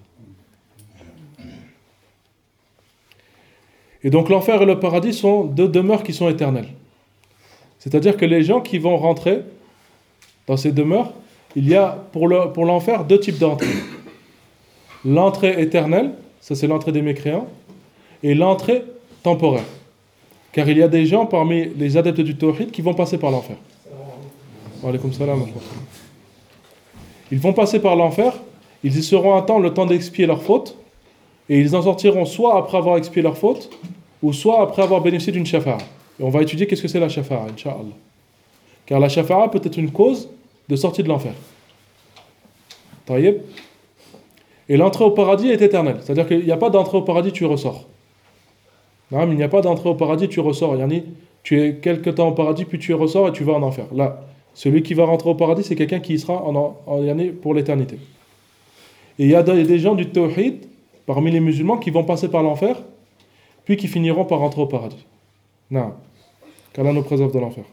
Et donc l'enfer et le paradis sont deux demeures qui sont éternelles. C'est-à-dire que les gens qui vont rentrer dans ces demeures, il y a pour, le, pour l'enfer deux types d'entrées. L'entrée éternelle, ça c'est l'entrée des mécréants, et l'entrée temporaire. Car il y a des gens parmi les adeptes du tawhid qui vont passer par l'enfer. Wa alaykoum salam. Ils vont passer par l'enfer, ils y seront un temps, le temps d'expier leurs fautes, et ils en sortiront soit après avoir expié leurs fautes, ou soit après avoir bénéficié d'une shafa'a. Et on va étudier qu'est-ce que c'est la shafa'a, Inch'Allah. Car la shafa'a peut être une cause de sortie de l'enfer. Taïeb. Et l'entrée au paradis est éternelle. C'est-à-dire qu'il n'y a pas d'entrée au paradis, tu ressors. Non, il n'y a pas d'entrée au paradis, tu ressors. Yani, tu es quelque temps au paradis, puis tu ressors et tu vas en enfer. Là, celui qui va rentrer au paradis, c'est quelqu'un qui y sera en, en, en yani, pour l'éternité. Et il y a des gens du tawhid, parmi les musulmans, qui vont passer par l'enfer, puis qui finiront par rentrer au paradis. Non. Qu'Allah nous préserve de l'enfer.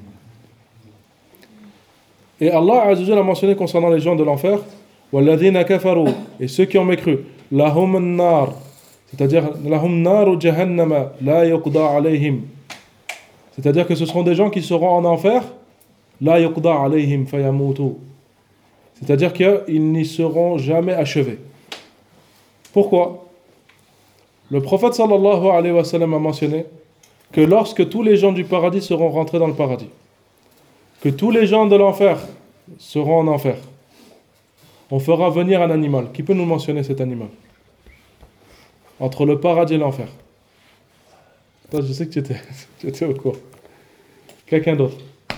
Et Allah Azza wa Jalla a mentionné concernant les gens de l'enfer, وَالَّذِينَ كَفَرُوا, et ceux qui ont mécru, لَهُمُ النَّارُ, c'est-à-dire لَهُمْ نَارُ جَهَنَّمَ لَا يُقْضَى عَلَيْهِمْ, c'est-à-dire que ce seront des gens qui seront en enfer, لَا يُقْضَى عَلَيْهِمْ فَيَمُوتُوا, c'est-à-dire qu'ils n'y seront jamais achevés. Pourquoi? Le prophète sallallahu alayhi wa sallam a mentionné que lorsque tous les gens du paradis seront rentrés dans le paradis, que tous les gens de l'enfer seront en enfer, on fera venir un animal. Qui peut nous mentionner cet animal? Entre le paradis et l'enfer. Toi, je sais que tu étais, tu étais au cours. Quelqu'un d'autre?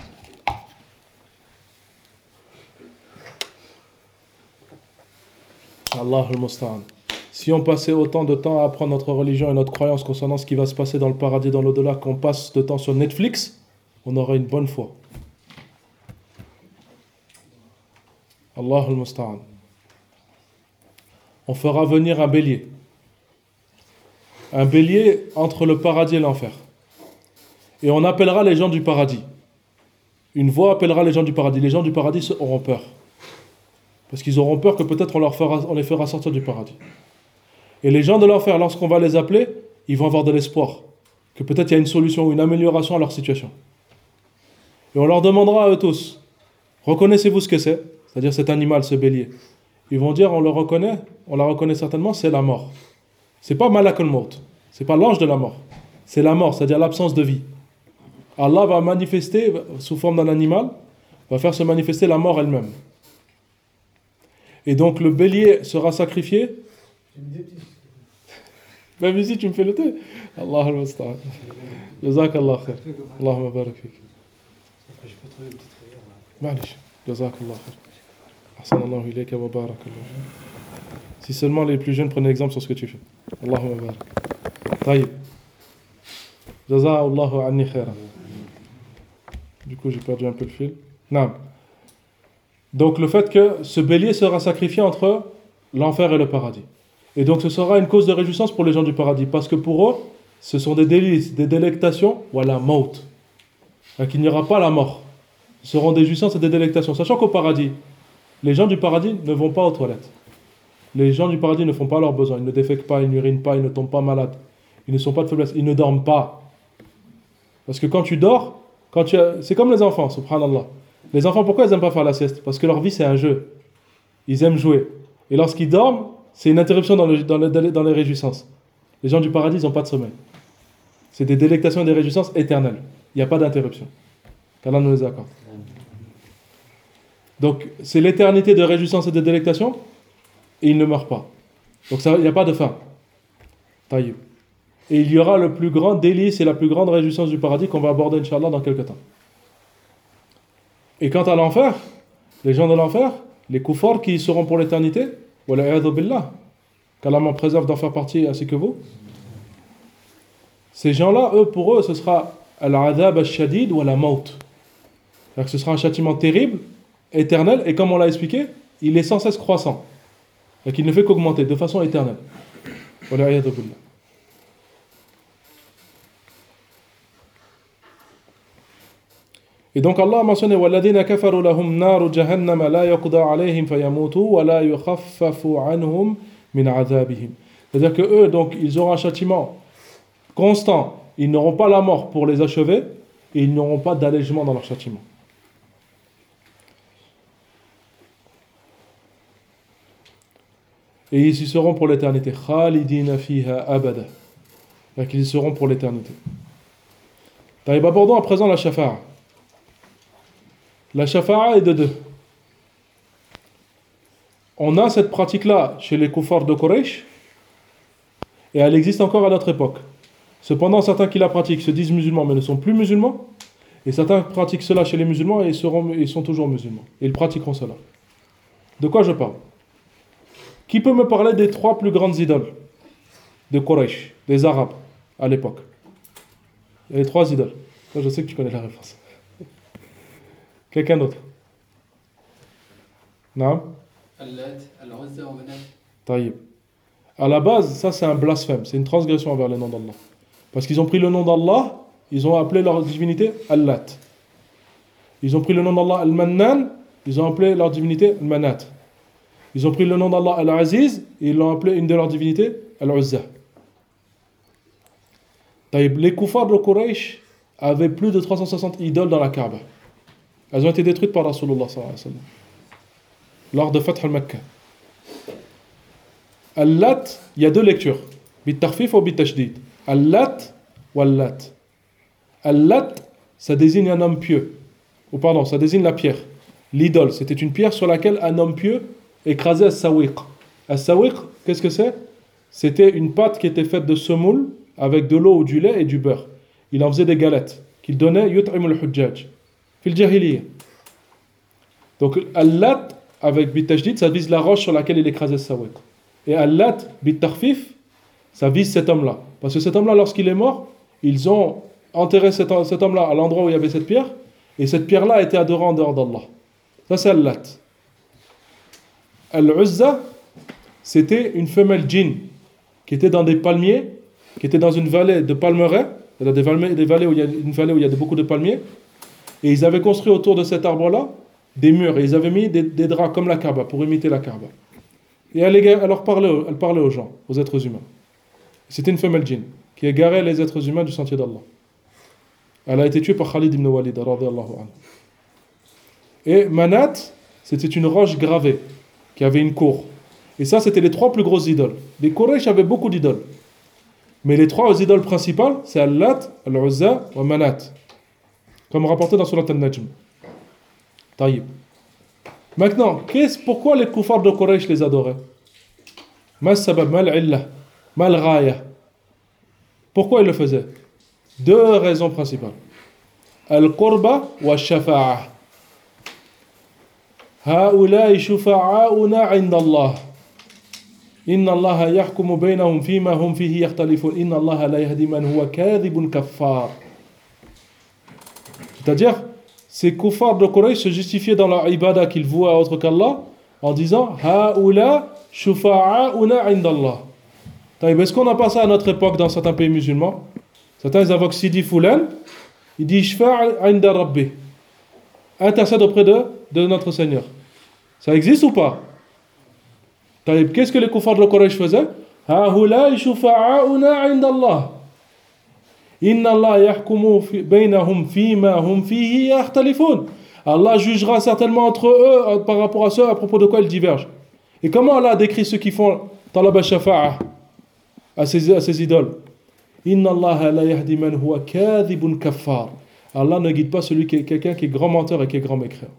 Allah al-Musta'an. Si on passait autant de temps à apprendre notre religion et notre croyance concernant ce qui va se passer dans le paradis et dans l'au-delà qu'on passe de temps sur Netflix, on aurait une bonne foi. Allah al-Musta'an. On fera venir un bélier. Un bélier entre le paradis et l'enfer. Et on appellera les gens du paradis. Une voix appellera les gens du paradis. Les gens du paradis auront peur. Parce qu'ils auront peur que peut-être on, leur fera, on les fera sortir du paradis. Et les gens de l'enfer, lorsqu'on va les appeler, ils vont avoir de l'espoir. Que peut-être il y a une solution ou une amélioration à leur situation. Et on leur demandera à eux tous, reconnaissez-vous ce que c'est? C'est-à-dire cet animal, ce bélier. Ils vont dire, on le reconnaît, on la reconnaît certainement, c'est la mort. C'est pas Malak al-Maut, c'est pas l'ange de la mort. C'est la mort, c'est-à-dire l'absence de vie. Allah va manifester, sous forme d'un animal, va faire se manifester la mort elle-même. Et donc le bélier sera sacrifié. Même ici, tu me fais le thé. Allah al-Musta'an. Jazakallah khair. Allahumma barak fik. Je peux trouver une petite rivière. Ma'lish. Jazakallah khair. Ahsanallahu ilayka wa barakallah. Si seulement les plus jeunes prenaient exemple sur ce que tu fais. Allahumma barak. Taïb. Jaza'allahu anni khairan. Du coup, j'ai perdu un peu le fil. Naam. Donc le fait que ce bélier sera sacrifié entre l'enfer et le paradis. Et donc ce sera une cause de réjouissance pour les gens du paradis. Parce que pour eux, ce sont des délices, des délectations, ou la maut. Donc il n'y aura pas la mort. Ce seront des jouissances et des délectations. Sachant qu'au paradis, les gens du paradis ne vont pas aux toilettes. Les gens du paradis ne font pas leurs besoins. Ils ne défèquent pas, ils n'urinent pas, ils ne tombent pas malades. Ils ne sont pas de faiblesse. Ils ne dorment pas. Parce que quand tu dors, quand tu as... c'est comme les enfants, subhanallah. Les enfants, pourquoi ils n'aiment pas faire la sieste? Parce que leur vie, c'est un jeu. Ils aiment jouer. Et lorsqu'ils dorment, c'est une interruption dans, le, dans, le, dans les réjouissances. Les gens du paradis, ils n'ont pas de sommeil. C'est des délectations et des réjouissances éternelles. Il n'y a pas d'interruption. Qu'Allah nous les accorde. Donc, c'est l'éternité de réjouissance et de délectation, et ils ne meurent pas. Donc, ça, il n'y a pas de fin. Taïb. Et il y aura le plus grand délice et la plus grande réjouissance du paradis qu'on va aborder, Inch'Allah, dans quelques temps. Et quant à l'enfer, les gens de l'enfer, les koufars qui y seront pour l'éternité, wala'iyadhu billah, qu'Allah m'en préserve d'en faire partie ainsi que vous, ces gens-là, eux, pour eux, ce sera al-adhab al-shadid ou la maut. C'est-à-dire que ce sera un châtiment terrible, éternel, et comme on l'a expliqué, il est sans cesse croissant. Donc il ne fait qu'augmenter de façon éternelle. Wala'iyadhu billah. Et donc Allah a mentionné وَالَّذِينَ كَفَرُوا لَهُمْ نَارُ جَهَنَّمَ لَا يُقْضَى عَلَيْهِمْ فَيَمُوتُوا وَلَا يُخَفَّفُ عَنْهُمْ مِنْ عَذَابِهِمْ. C'est-à-dire que eux, donc, ils auront un châtiment constant. Ils n'auront pas la mort pour les achever et ils n'auront pas d'allègement dans leur châtiment. Et ils y seront pour l'éternité. خَالِدِينَ فِيهَا أَبَدًا. Donc ils y seront pour l'éternité. Taïb, abordons à présent la shafa'a. La shafa'a est de deux. On a cette pratique-là chez les koufars de Quraysh, et elle existe encore à notre époque. Cependant, certains qui la pratiquent se disent musulmans, mais ne sont plus musulmans, et certains pratiquent cela chez les musulmans, et ils, seront, ils sont toujours musulmans. Et ils pratiqueront cela. De quoi je parle? Qui peut me parler des trois plus grandes idoles de Quraysh, des Arabes, à l'époque? Il y a les trois idoles. Moi, je sais que tu connais la réponse. Quelqu'un d'autre? Non? Allat, Al-Uzza wa Manat. Taïb. À la base, ça c'est un blasphème, c'est une transgression envers le nom d'Allah. Parce qu'ils ont pris le nom d'Allah, ils ont appelé leur divinité Allat. Ils ont pris le nom d'Allah Al-Mannan, ils ont appelé leur divinité Al-Manat. Ils ont pris le nom d'Allah Al-Aziz, et ils l'ont appelé une de leurs divinités Al-Uzza. Taïb. Les koufars de Quraysh avaient plus de trois cent soixante idoles dans la Kaaba. Elles ont été détruites par Rasulullah sallallahu alayhi wa sallam lors de Fath al-Makkah. Al-Lat, il y a deux lectures. Bit-tarfif ou bit-tashdid. Al-Lat ou Al-Lat. Al-Lat, ça désigne un homme pieux. Ou pardon, ça désigne la pierre. L'idole, c'était une pierre sur laquelle un homme pieux écrasait as-sawiq. As-sawiq, qu'est-ce que c'est? C'était une pâte qui était faite de semoule avec de l'eau ou du lait et du beurre. Il en faisait des galettes qu'il donnait yut'im al-hujjaj fil jahiliya. Donc al-lat avec bit-tajdid, ça vise la roche sur laquelle il écrasait as-sawiq. Et al-lat bit-tarfif, ça vise cet homme-là. Parce que cet homme-là, lorsqu'il est mort, ils ont enterré cet, cet homme-là à l'endroit où il y avait cette pierre, et cette pierre-là a été adorée en dehors d'Allah. Ça, c'est Al-Lat. Al-Uzza, c'était une femelle djinn qui était dans des palmiers, qui était dans une vallée de palmeraies, c'est-à-dire des vallées, des vallées où il y a une vallée où il y a beaucoup de palmiers, et ils avaient construit autour de cet arbre-là des murs, et ils avaient mis des, des draps comme la Kaaba, pour imiter la Kaaba. Et elle, elle leur parlait, elle parlait aux gens, aux êtres humains. C'était une femelle djinn qui égarait les êtres humains du sentier d'Allah. Elle a été tuée par Khalid ibn Walid, radiyallahu anhu. Et Manat, c'était une roche gravée qui avait une cour. Et ça, c'était les trois plus grosses idoles. Les Quraysh avaient beaucoup d'idoles. Mais les trois idoles principales, c'est Al-Lat, Al-Uzza et Manat. Comme rapporté dans Surat Al-Najm. Taïb. Maintenant, pourquoi les kuffars de Quraysh les adoraient? Ma sabab, mal illa, mal ghaya. Pourquoi ils le faisaient? Deux raisons principales. Al-Qurba wa Shafa'a. هؤلاء شفعاؤنا عند الله إن الله يحكم بينهم فيما هم فيه يختلفون إن الله لا يهدي من هو كاذب كفار. C'est-à-dire, ces kuffars de Quraysh se justifiaient dans leur ibada qu'ils vouaient à autre qu'Allah en disant هؤلاء شفعاؤنا عند الله. Est-ce qu'on n'a pas ça à notre époque dans certains pays musulmans? Certains ils invoquent Sidi Foulan, ils disent Shfa' inda Rabbi, intercède auprès de, de notre Seigneur. Ça existe ou pas? Qu'est-ce que les kuffars de Quraysh faisaient? هؤلاء شفعاؤنا عند الله إن الله يحكم بينهم فيما هم فيه يختلفون. Allah jugera certainement entre eux par rapport à ceux à propos de quoi ils divergent. Et comment Allah décrit ceux qui font talab al-shafa'a à ces, à ces idoles? Inna Allah la yahdi man huwa kadhibun kaffar. Allah ne guide pas celui qui est quelqu'un qui est grand menteur et qui est grand mécréant.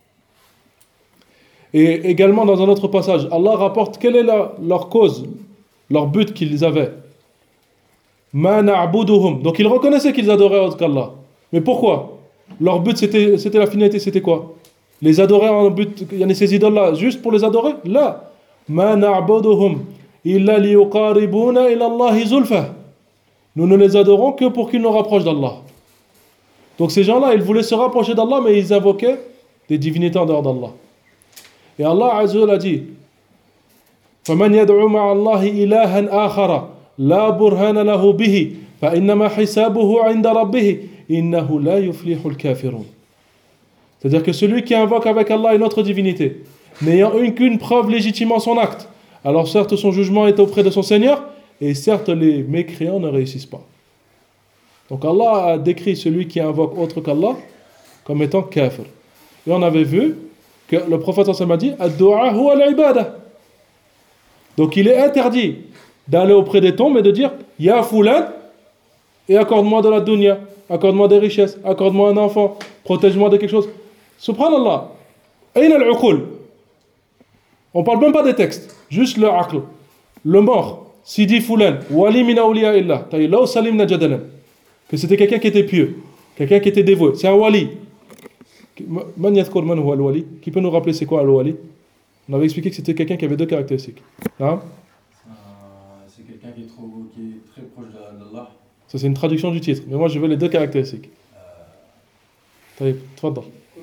Et également dans un autre passage, Allah rapporte quelle est la, leur cause, leur but qu'ils avaient. Ma na'buduhum. Donc ils reconnaissaient qu'ils adoraient autre qu'Allah. Mais pourquoi? Leur but c'était, c'était la finalité, c'était quoi? Les adorer en but, il y en a ces idoles-là, juste pour les adorer? Là. Ma na'buduhum illa liyuqaribuna ila Allahi zulfa. Nous ne les adorons que pour qu'ils nous rapprochent d'Allah. Donc ces gens-là, ils voulaient se rapprocher d'Allah, mais ils invoquaient des divinités en dehors d'Allah. Et Allah Azza wa Jalla dit فَمَنْ يَدْعُ مَعَ اللَّهِ إِلَهًا آخَرَ لَا بُرْهَانَ لَهُ بِهِ فَإِنَّمَا حِسَابُهُ عِنْدَ رَبِّهِ إِنَّهُ لَا يُفْلِحُ الْكَافِرُونَ. C'est-à-dire que celui qui invoque avec Allah une autre divinité, n'ayant aucune preuve légitimant son acte, alors certes son jugement est auprès de son Seigneur, et certes les mécréants ne réussissent pas. Donc Allah a décrit celui qui invoque autre qu'Allah comme étant kafir. Et on avait vu que le prophète sallallahu alayhi wa sallam a dit ad-du'a huwa al-ibada. Donc il est interdit d'aller auprès des tombes et de dire ya fulan et accorde-moi de la dunya, accorde-moi des richesses, accorde-moi un enfant, protège-moi de quelque chose. Subhanallah. Aïna al-uqul. On parle même pas des textes, juste le aql. Le mort, Sidi fulan, wali min awliya illah. Taïla salim najadalan. Que c'était quelqu'un qui était pieux, quelqu'un qui était dévoué. C'est un wali. Man yadhkur man huwa al-wali? Qui peut nous rappeler c'est quoi al-wali? On avait expliqué que c'était quelqu'un qui avait deux caractéristiques. Hein? Euh, c'est quelqu'un qui est, trop, qui est très proche d'Allah. Ça c'est une traduction du titre, mais moi je veux les deux caractéristiques. Taïb, tfadal.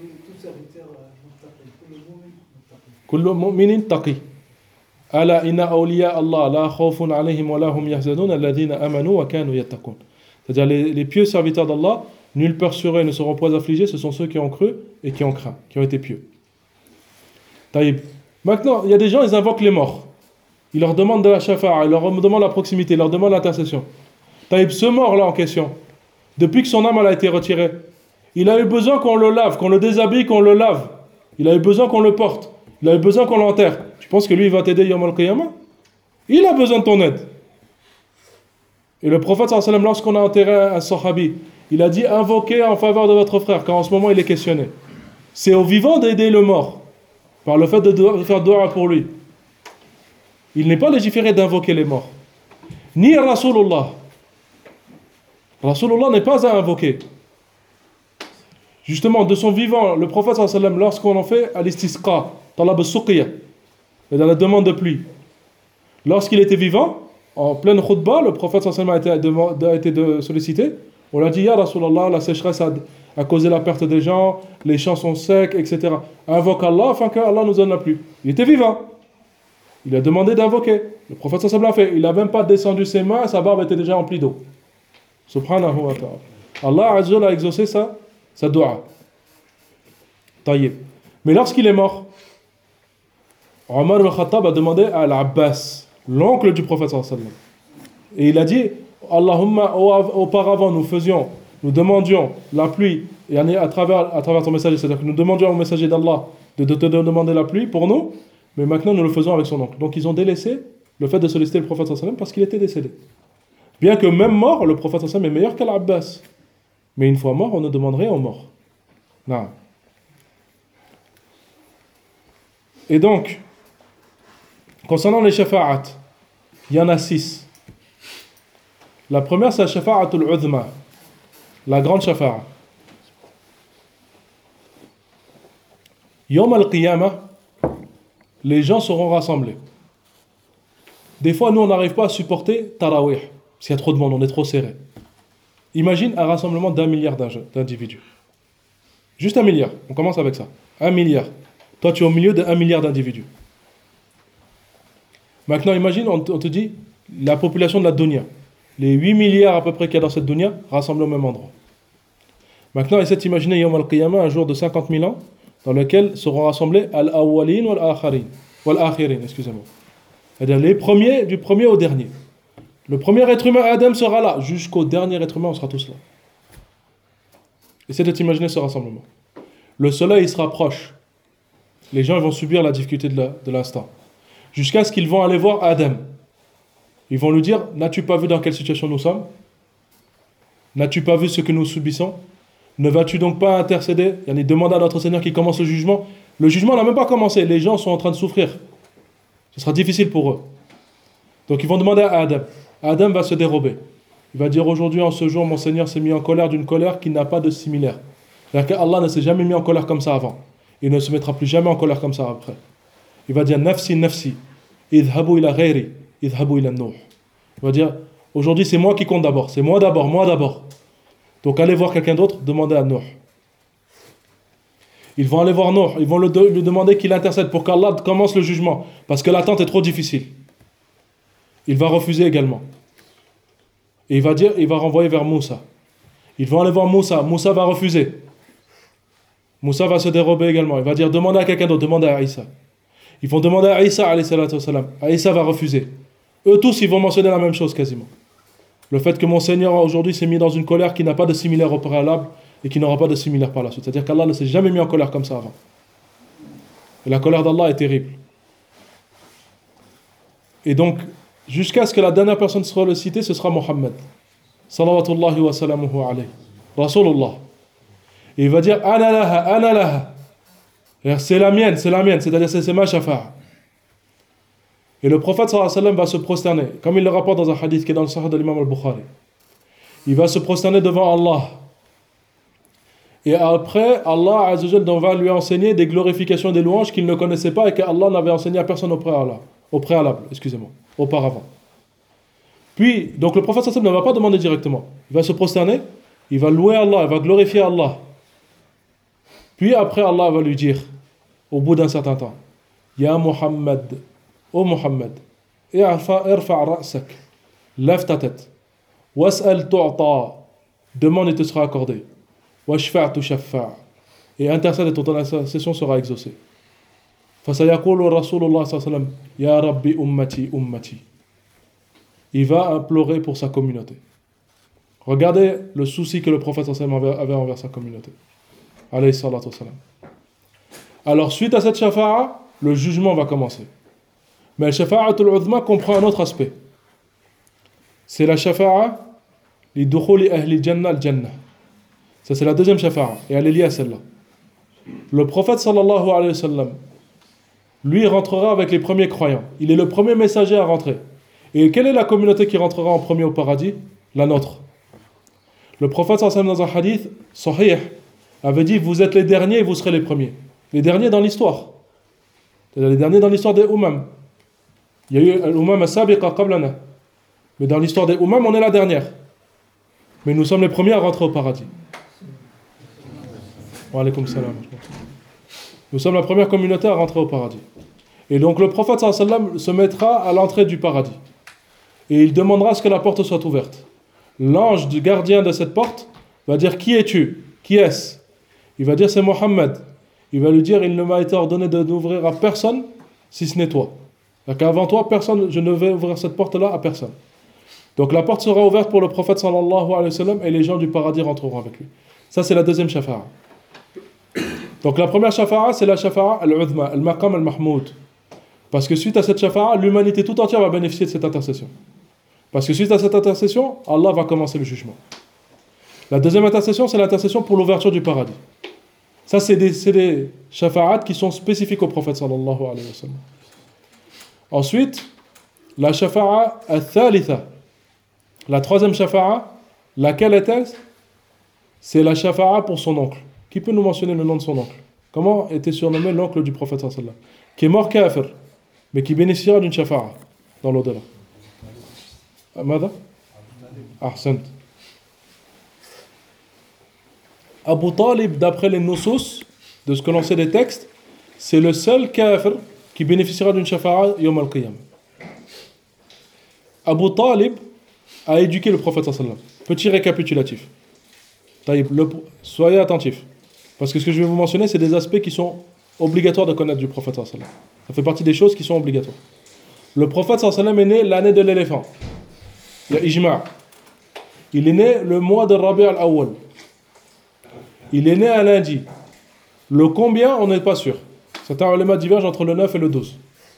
Kullu mu'minin taqi. Ala inna awliya Allah la khawfun alayhim wa la hum yahzanun alladhina amanu wa kanu yattaqun. C'est-à-dire les, les pieux serviteurs d'Allah, nulle peur sur eux et ne seront pas affligés, ce sont ceux qui ont cru et qui ont craint, qui ont été pieux. Taïb. Maintenant, il y a des gens, ils invoquent les morts. Ils leur demandent de la shafa'a, ils leur demandent la proximité, ils leur demandent l'intercession. Taïb, ce mort-là en question, depuis que son âme elle a été retirée, il a eu besoin qu'on le lave, qu'on le déshabille, qu'on le lave. Il a eu besoin qu'on le porte. Il a eu besoin qu'on l'enterre. Tu penses que lui, il va t'aider Yawm al-Qiyamah? Il a besoin de ton aide. Et le prophète sallallahu alayhi wa sallam, lorsqu'on a enterré un sahabi, il a dit invoquez en faveur de votre frère, car en ce moment il est questionné. C'est au vivant d'aider le mort, par le fait de, de faire dua pour lui. Il n'est pas légiféré d'invoquer les morts. Ni Rasulullah. Rasulullah n'est pas à invoquer. Justement, de son vivant, le prophète sallallahu alayhi wa sallam, lorsqu'on en fait à l'istisqa, talab al-suqiyya, dans la demande de pluie, lorsqu'il était vivant, en pleine khutbah, le prophète sallallahu alayhi wa sallam a été, a été sollicité. On lui a dit, Ya Rasulallah, la sécheresse a, a causé la perte des gens, les champs sont secs, et cetera. Invoque Allah afin que Allah nous donne la pluie. Il était vivant. Il a demandé d'invoquer. Le prophète sallallahu alayhi wa sallam l'a fait. Il n'a même pas descendu ses mains, sa barbe était déjà remplie d'eau. Subhanahu wa ta'ala. Allah Azza wa Jalla a exaucé sa, sa dua. Taïb. Mais lorsqu'il est mort, Omar ibn Khattab a demandé à Al-Abbas, l'oncle du prophète sallallahu alayhi wa sallam. Et il a dit, Allahumma, auparavant nous faisions, nous demandions la pluie, et à travers, à travers ton messager, c'est-à-dire que nous demandions au messager d'Allah de, de te demander la pluie pour nous, mais maintenant nous le faisons avec son oncle. Donc ils ont délaissé le fait de solliciter le prophète sallallahu alayhi wa sallam parce qu'il était décédé. Bien que même mort, le prophète sallallahu alayhi wa sallam est meilleur qu'Al-Abbas. Mais une fois mort, on ne demande rien aux morts. Non. Et donc, concernant les shafa'at, il y en a six. La première, c'est la shafa'atul udhma, la grande shafa'a. Yom al-qiyamah, les gens seront rassemblés. Des fois, nous, on n'arrive pas à supporter tarawih, parce qu'il y a trop de monde, on est trop serré. Imagine un rassemblement d'un milliard d'individus. Juste un milliard, on commence avec ça. Un milliard. Toi, tu es au milieu d'un milliard d'individus. Maintenant, imagine, on te dit, la population de la dunya, les huit milliards à peu près qu'il y a dans cette dunya, rassemblés au même endroit. Maintenant, essaie d'imaginer Yom al-Qiyamah, un jour de cinquante mille ans, dans lequel seront rassemblés al-awwalin wal-akhirin, wal-akhirin, excusez-moi. C'est-à-dire les premiers, du premier au dernier. Le premier être humain, Adam, sera là. Jusqu'au dernier être humain, on sera tous là. Essaie de t'imaginer ce rassemblement. Le soleil, il sera proche. Les gens ils vont subir la difficulté de l'instant. Jusqu'à ce qu'ils vont aller voir Adam. Ils vont lui dire, n'as-tu pas vu dans quelle situation nous sommes? N'as-tu pas vu ce que nous subissons? Ne vas-tu donc pas intercéder? Il y en a demandé à notre Seigneur qui commence le jugement. Le jugement n'a même pas commencé. Les gens sont en train de souffrir. Ce sera difficile pour eux. Donc ils vont demander à Adam. Adam va se dérober. Il va dire, aujourd'hui, en ce jour, mon Seigneur s'est mis en colère d'une colère qui n'a pas de similaire. C'est-à-dire qu'Allah ne s'est jamais mis en colère comme ça avant. Il ne se mettra plus jamais en colère comme ça après. Il va dire, nafsi, nafsi, idhabu ila ghayri, idhabu ila nuh. Il va dire, aujourd'hui, c'est moi qui compte d'abord. C'est moi d'abord, moi d'abord. Donc allez voir quelqu'un d'autre, demandez à Nuh. Ils vont aller voir Nuh, ils vont lui demander qu'il intercède pour qu'Allah commence le jugement, parce que l'attente est trop difficile. Il va refuser également. Et il va dire, il va renvoyer vers Moussa. Ils vont aller voir Moussa, Moussa va refuser. Moussa va se dérober également. Il va dire, demandez à quelqu'un d'autre, demandez à Isa. Ils vont demander à Isa, alayhi salatu wassalam. Isa va refuser. Eux tous, ils vont mentionner la même chose quasiment. Le fait que mon Seigneur aujourd'hui s'est mis dans une colère qui n'a pas de similaire au préalable et qui n'aura pas de similaire par la suite. C'est-à-dire qu'Allah ne s'est jamais mis en colère comme ça avant. Et la colère d'Allah est terrible. Et donc, jusqu'à ce que la dernière personne soit le citée, ce sera Mohammed. Salawatullahi wa salamuhu alayhi. Rasulullah. Et il va dire, ana laha, ana laha. C'est la mienne, c'est la mienne. C'est-à-dire c'est, c'est ma shafa'a. Et le prophète sallallahu alayhi wa sallam va se prosterner, comme il le rapporte dans un hadith qui est dans le Sahih de l'imam al-Bukhari. Il va se prosterner devant Allah. Et après, Allah Azza wa Jalla va lui enseigner des glorifications et des louanges qu'il ne connaissait pas et qu'Allah n'avait enseigné à personne au préalable, au préalable, excusez-moi, auparavant. Puis, donc le prophète sallallahu alayhi wa sallam ne va pas demander directement. Il va se prosterner, il va louer Allah, il va glorifier Allah. Puis après, Allah va lui dire, au bout d'un certain temps, Ya Muhammad, ô Muhammad, irfa ra'sak, lève ta tête, was'al tu'ta, demande et te sera accordé, washfa' tushaffa', et intercède et ton intercession sera exaucée. Fasayaqulu Rasulullah sallallahu alayhi wa sallam, Ya Rabbi ummati ummati. Il va implorer pour sa communauté. Regardez le souci que le prophète sallallahu alayhi wa sallam avait envers sa communauté. Alayhi salatu wa sallam. Alors suite à cette shafa'a, le jugement va commencer. Mais la shafa'atul uzma comprend un autre aspect. C'est la shafa'a li dukhuli ahli jannah al-jannah. Ça c'est la deuxième shafa'a et elle est liée à celle-là. Le prophète sallallahu alayhi wa sallam, lui rentrera avec les premiers croyants. Il est le premier messager à rentrer. Et quelle est la communauté qui rentrera en premier au paradis? La nôtre. Le prophète sallallahu alayhi wa sallam dans un hadith sahih avait dit: vous êtes les derniers et vous serez les premiers. Les derniers dans l'histoire. C'est-à-dire les derniers dans l'histoire des Ummam. Il y a eu l'Ummam as-sabiqa qablana. Mais dans l'histoire des Ummam, on est la dernière. Mais nous sommes les premiers à rentrer au paradis. Wa alaykoum salam. Nous sommes la première communauté à rentrer au paradis. Et donc le prophète sallallahu alayhi wa sallam se mettra à l'entrée du paradis. Et il demandera à ce que la porte soit ouverte. L'ange du gardien de cette porte va dire: qui es-tu? Qui est-ce? Il va dire: c'est Mohammed. Il va lui dire: il ne m'a été ordonné de n'ouvrir à personne si ce n'est toi. Qu'avant toi, personne, je ne vais ouvrir cette porte-là à personne. Donc la porte sera ouverte pour le prophète sallallahu alayhi wa sallam et les gens du paradis rentreront avec lui. Ça c'est la deuxième shafa'a. Donc la première shafa'a, c'est la shafa'a al-uzma, al-maqam al-mahmoud. Parce que suite à cette shafa'a, l'humanité tout entière va bénéficier de cette intercession. Parce que suite à cette intercession, Allah va commencer le jugement. La deuxième intercession, c'est l'intercession pour l'ouverture du paradis. Ça, c'est des, c'est des shafa'at qui sont spécifiques au prophète sallallahu alayhi wa sallam. Ensuite, la shafa'a al-thalitha. La troisième shafa'a, laquelle est-elle? C'est la shafa'a pour son oncle. Qui peut nous mentionner le nom de son oncle? Comment était surnommé l'oncle du prophète sallallahu alayhi wa sallam? Qui est mort kafir, mais qui bénéficiera d'une shafa'a dans l'au-delà. Mada? Ahsant. Abu Talib, d'après les nusus, de ce que l'on sait des textes, c'est le seul kafir qui bénéficiera d'une shafa'a yawm al-qiyam. Abu Talib a éduqué le prophète sallallahu alayhi wa sallam. Petit récapitulatif. Taïb, le, soyez attentifs. Parce que ce que je vais vous mentionner, c'est des aspects qui sont obligatoires de connaître du prophète sallallahu alayhi wa sallam. Ça fait partie des choses qui sont obligatoires. Le prophète sallallahu alayhi wa sallam est né l'année de l'éléphant. Il y a ijma'. Il est né le mois de Rabi' al-Awwal. Il est né un lundi. Le combien, on n'est pas sûr. Certains ulémas divergent entre le neuf et le douze.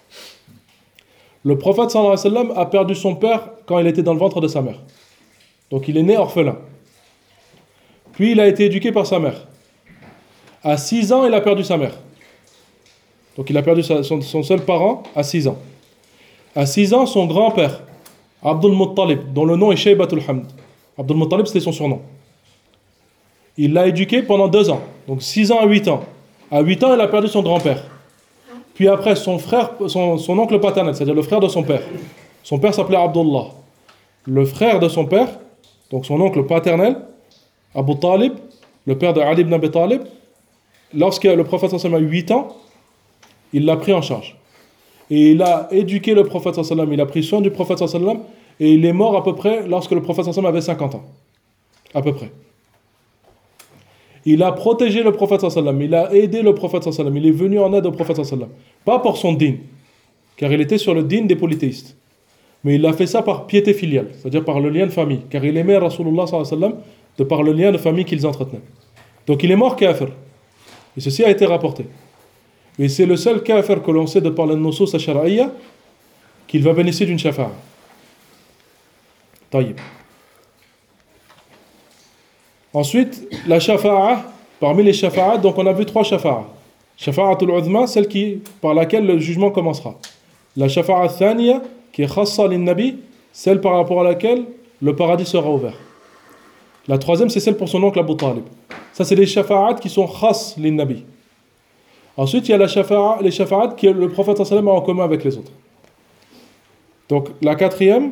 Le prophète sallallahu alayhi wa sallam a perdu son père quand il était dans le ventre de sa mère. Donc il est né orphelin. Puis il a été éduqué par sa mère. À six ans, il a perdu sa mère. Donc il a perdu sa, son, son seul parent à six ans. À six ans, son grand-père, Abdul Muttalib, dont le nom est Shaybatul Hamd. Abdul Muttalib, c'était son surnom. Il l'a éduqué pendant deux ans. Donc six ans à huit ans. À huit ans, il a perdu son grand-père. Puis après, son frère, son, son oncle paternel, c'est-à-dire le frère de son père. Son père s'appelait Abdullah. Le frère de son père, donc son oncle paternel, Abu Talib, le père de Ali ibn Abi Talib, lorsque le prophète sallallahu alayhi wa sallam a huit ans, il l'a pris en charge. Et il a éduqué le prophète sallallahu alayhi wa sallam, il a pris soin du prophète sallallahu alayhi wa sallam, et il est mort à peu près lorsque le prophète sallallahu alayhi wa sallam avait cinquante ans. À peu près. Il a protégé le prophète sallallahu alayhi wa sallam, il a aidé le prophète sallallahu alayhi wa sallam, il est venu en aide au prophète sallallahu alayhi wa sallam. Pas pour son din, car il était sur le din des polythéistes. Mais il a fait ça par piété filiale, c'est-à-dire par le lien de famille, car il aimait Rasulullah sallallahu alayhi wa sallam de par le lien de famille qu'ils entretenaient. Donc il est mort kafir. Et ceci a été rapporté. Et c'est le seul kafir que l'on sait de par le nusus ash-shar'iyya qu'il va bénéficier d'une shafa'a. Taïb. Ensuite, la shafa'a, parmi les shafa'at, donc on a vu trois shafa'at. Shafa'atul uzma, celle qui, par laquelle le jugement commencera. La shafa'a thaniya, qui est khassa lin-nabi, celle par rapport à laquelle le paradis sera ouvert. La troisième, c'est celle pour son oncle Abu Talib. Ça, c'est les shafa'at qui sont khass lin-nabi. Ensuite, il y a la shafa'a, les shafa'at que le prophète sallallahu alayhi wa sallam a en commun avec les autres. Donc, la quatrième,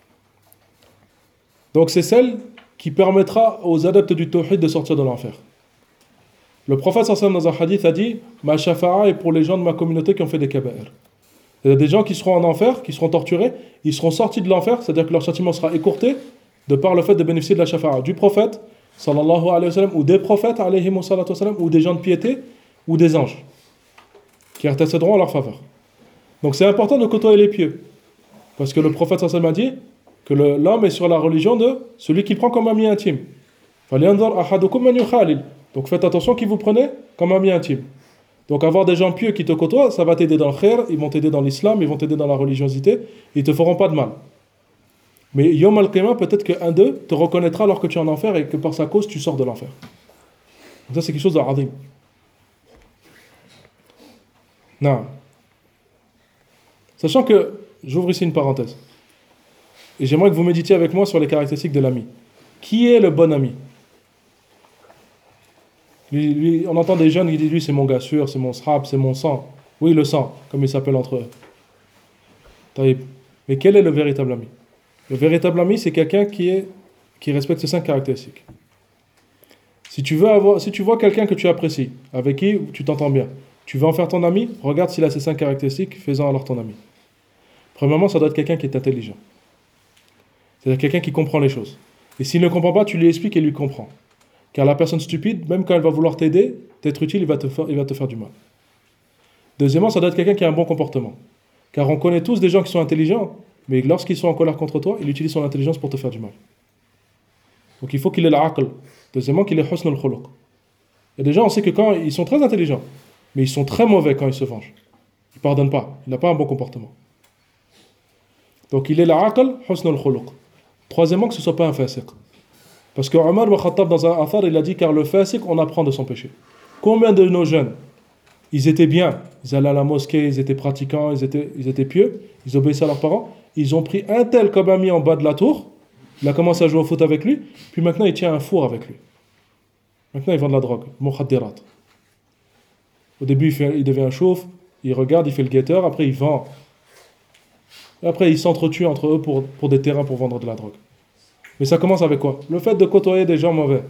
donc c'est celle qui permettra aux adeptes du tawhid de sortir de l'enfer. Le prophète sallallahu alayhi wa sallam dans un hadith a dit: ma shafa'a est pour les gens de ma communauté qui ont fait des kaba'ir. Il y a des gens qui seront en enfer, qui seront torturés, ils seront sortis de l'enfer, c'est-à-dire que leur châtiment sera écourté de par le fait de bénéficier de la shafa'a du prophète sallallahu alayhi wa sallam, ou des prophètes alayhi wa sallam, ou des gens de piété, ou des anges qui intercéderont en leur faveur. Donc c'est important de côtoyer les pieux, parce que le prophète sallallahu alayhi wa sallam a dit que le, l'homme est sur la religion de celui qui prend comme ami intime. Donc faites attention qui vous prenez comme ami intime. Donc avoir des gens pieux qui te côtoient, ça va t'aider dans le khair, ils vont t'aider dans l'islam, ils vont t'aider dans la religiosité, ils te feront pas de mal. Mais Yom al-Qiyamah, peut-être qu'un d'eux te reconnaîtra alors que tu es en enfer et que par sa cause tu sors de l'enfer. Donc ça c'est quelque chose de azim. Non. Sachant que, j'ouvre ici une parenthèse, et j'aimerais que vous méditiez avec moi sur les caractéristiques de l'ami. Qui est le bon ami? Lui, lui, on entend des jeunes qui disent lui c'est mon gars sûr, c'est mon srab, c'est mon sang. Oui, le sang, comme ils s'appellent entre eux. Taïb. Mais quel est le véritable ami? Le véritable ami, c'est quelqu'un qui, est, qui respecte ces cinq caractéristiques. Si tu, veux avoir, si tu vois quelqu'un que tu apprécies, avec qui tu t'entends bien, tu veux en faire ton ami, regarde s'il a ces cinq caractéristiques, fais-en alors ton ami. Premièrement, ça doit être quelqu'un qui est intelligent. C'est-à-dire quelqu'un qui comprend les choses. Et s'il ne comprend pas, tu lui expliques et lui comprend. Car la personne stupide, même quand elle va vouloir t'aider, t'être utile, il va te faire, il va te faire du mal. Deuxièmement, ça doit être quelqu'un qui a un bon comportement. Car on connaît tous des gens qui sont intelligents, mais lorsqu'ils sont en colère contre toi, il utilise son intelligence pour te faire du mal. Donc il faut qu'il ait l'aql. Deuxièmement, qu'il ait husn al-khuluq. Il y a des gens, on sait que quand ils sont très intelligents, mais ils sont très mauvais quand ils se vengent. Ils ne pardonnent pas. Il n'a pas un bon comportement. Donc il ait l'aql, husn al-khuluq. Troisièmement, que ce ne soit pas un fasiq. Parce que Omar ibn Khattab, dans un athar, il a dit, car le fasiq, on apprend de son péché. Combien de nos jeunes, ils étaient bien, ils allaient à la mosquée, ils étaient pratiquants, ils étaient, ils étaient pieux, ils obéissaient à leurs parents, ils ont pris un tel comme ami en bas de la tour, il a commencé à jouer au foot avec lui, puis maintenant il tient un four avec lui. Maintenant il vend de la drogue, mukhaddirat. Au début il, fait, il devient un chauffe, il regarde, il fait le guetteur, après il vend. Et après ils s'entretuent entre eux pour, pour des terrains pour vendre de la drogue. Mais ça commence avec quoi? Le fait de côtoyer des gens mauvais.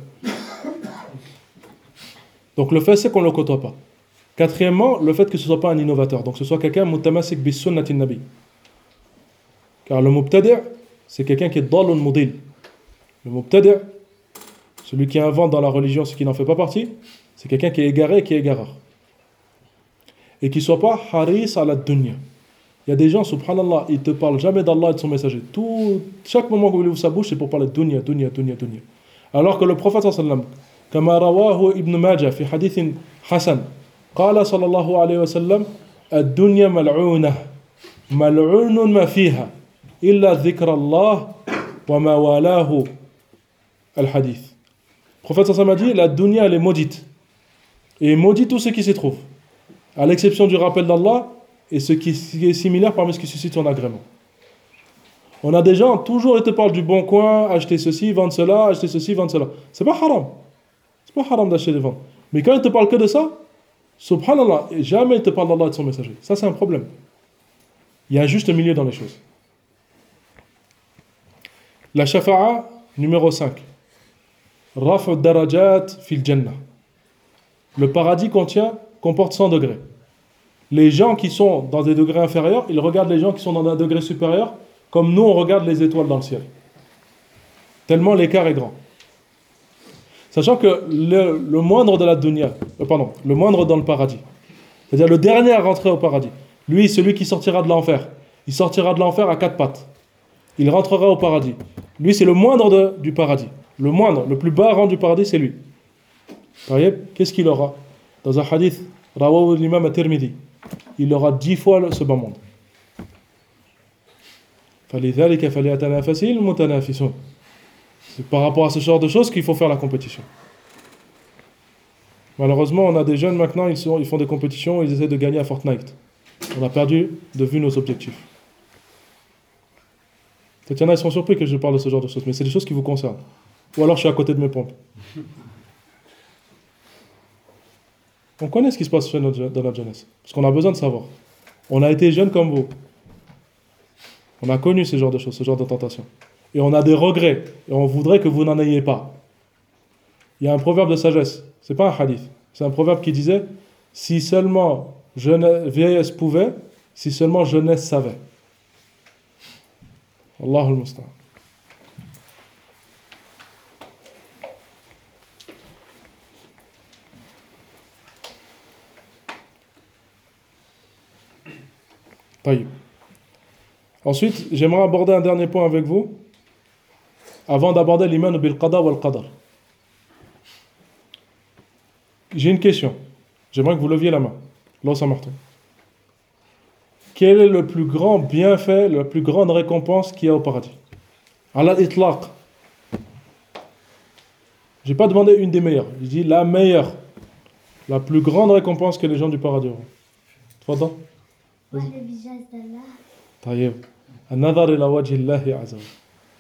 Donc le fait c'est qu'on ne le côtoie pas. Quatrièmement, le fait que ce ne soit pas un innovateur. Donc ce soit quelqu'un mutamasik bis sunnatin nabi. Car le mubtadi', c'est quelqu'un qui est dalun mudil. Le mubtadi', celui qui invente dans la religion ce qui n'en fait pas partie, c'est quelqu'un qui est égaré et qui est égareur. Et qui ne soit pas haris à la dunya. Il y a des gens, subhanallah, ils ne te parlent jamais d'Allah et de son messager. Tout, chaque moment que vous ouvrez sa bouche, c'est pour parler de dunya, dunya, dunya, dunya. Alors que le prophète sallallahu alayhi wa sallam, كما رواه ابن ماجه في حديث حسن قال صلى الله عليه وسلم الدنيا ملعونة ملعون ما فيها إلا ذكر الله وما والاه الحديث. Le prophète sallallahu alayhi wa sallam a dit la dunya elle est maudite et maudit tout ce qui s'y trouve à l'exception du rappel d'Allah et ce qui est similaire parmi ce qui suscite son agrément. On a des gens toujours ils te parlent du bon coin, acheter ceci, vendre cela, acheter ceci, vendre cela. C'est pas haram. C'est pas haram d'acheter et de vendre. Mais quand ils te parlent que de ça, subhanallah, jamais ils te parlent d'Allah et de son messager. Ça c'est un problème. Il y a un juste milieu dans les choses. La shafa'a numéro cinq. Raf'u darajat fil jannah. Le paradis contient, comporte cent degrés. Les gens qui sont dans des degrés inférieurs, ils regardent les gens qui sont dans un degré supérieur comme nous on regarde les étoiles dans le ciel. Tellement l'écart est grand. Sachant que le, le moindre de la dunya, euh, pardon, le moindre dans le paradis, c'est-à-dire le dernier à rentrer au paradis, lui, celui qui sortira de l'enfer, il sortira de l'enfer à quatre pattes. Il rentrera au paradis. Lui, c'est le moindre de, du paradis. Le moindre, le plus bas rang du paradis, c'est lui. Vous voyez, qu'est-ce qu'il aura? Dans un hadith, rawahu l'imam at-Tirmidhi, il aura dix fois le, ce bas monde. فَلِذَلِكَ فَلْيَتَنَافَسِ الْمُتَنَافِسُونَ. C'est par rapport à ce genre de choses qu'il faut faire la compétition. Malheureusement, on a des jeunes maintenant, ils, sont, ils font des compétitions, ils essaient de gagner à Fortnite. On a perdu de vue nos objectifs. Peut-être qu'il y en a, ils sont surpris que je parle de ce genre de choses, mais c'est des choses qui vous concernent. Ou alors je suis à côté de mes pompes. On connaît ce qui se passe dans notre jeunesse, parce qu'on a besoin de savoir. On a été jeunes comme vous. On a connu ce genre de choses, ce genre de tentations. Et on a des regrets, et on voudrait que vous n'en ayez pas. Il y a un proverbe de sagesse, c'est pas un hadith, c'est un proverbe qui disait « Si seulement jeunesse, vieillesse pouvait, si seulement jeunesse savait. » Allahul Musta'an. Taïb. Ensuite, j'aimerais aborder un dernier point avec vous, avant d'aborder l'iman bil qada wal qadar. J'ai une question. J'aimerais que vous leviez la main. Lance un marteau. Quel est le plus grand bienfait, la plus grande récompense qu'il y a au paradis? Ala itlaq. Je n'ai pas demandé une des meilleures. Je dis la meilleure. La plus grande récompense que les gens du paradis auront. Tfadal. Voir le visage d'Allah. طيب النظر إلى وجه الله عز وجل.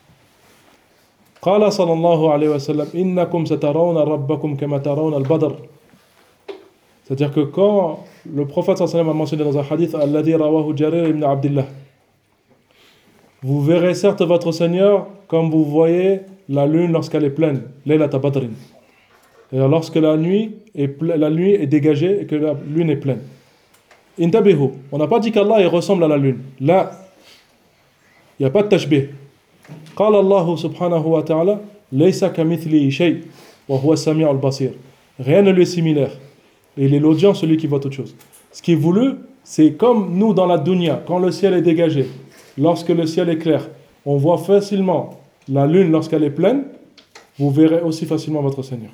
قال صلى الله عليه وسلم إنكم سترون ربكم كما ترون البدر. C'est-à-dire que quand le prophète sallallahu alayhi wa sallam a mentionné dans un hadith alladhi rawahu Jarir ibn Abdullah, vous verrez certes votre Seigneur comme vous voyez la lune lorsqu'elle est pleine, Laylat Badrin. Et lorsque la nuit est ple- la nuit est dégagée et que la lune est pleine. Intabihu, on n'a pas dit qu'Allah il ressemble à la lune. Là, il n'y a pas de tashbih. قال الله سبحانه وتعالى ليس كمثله شيء وهو السميع البصير. Rien ne lui est similaire. Et il est l'audient, celui qui voit toute chose. Ce qui est voulu, c'est comme nous dans la dunya, quand le ciel est dégagé, lorsque le ciel est clair, on voit facilement la lune lorsqu'elle est pleine, vous verrez aussi facilement votre Seigneur.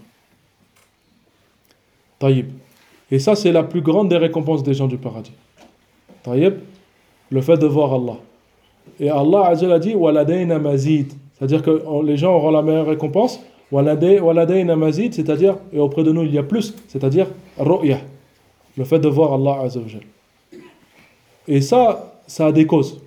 Taïb. Et ça, c'est la plus grande des récompenses des gens du paradis. Taïb, le fait de voir Allah. Et Allah Azza a dit waladayna mazid, c'est-à-dire que les gens auront la meilleure récompense. Waladayna mazid, c'est-à-dire et auprès de nous il y a plus, c'est-à-dire ru'ya, le fait de voir Allah Azza wa Jal. Et ça, ça a des causes.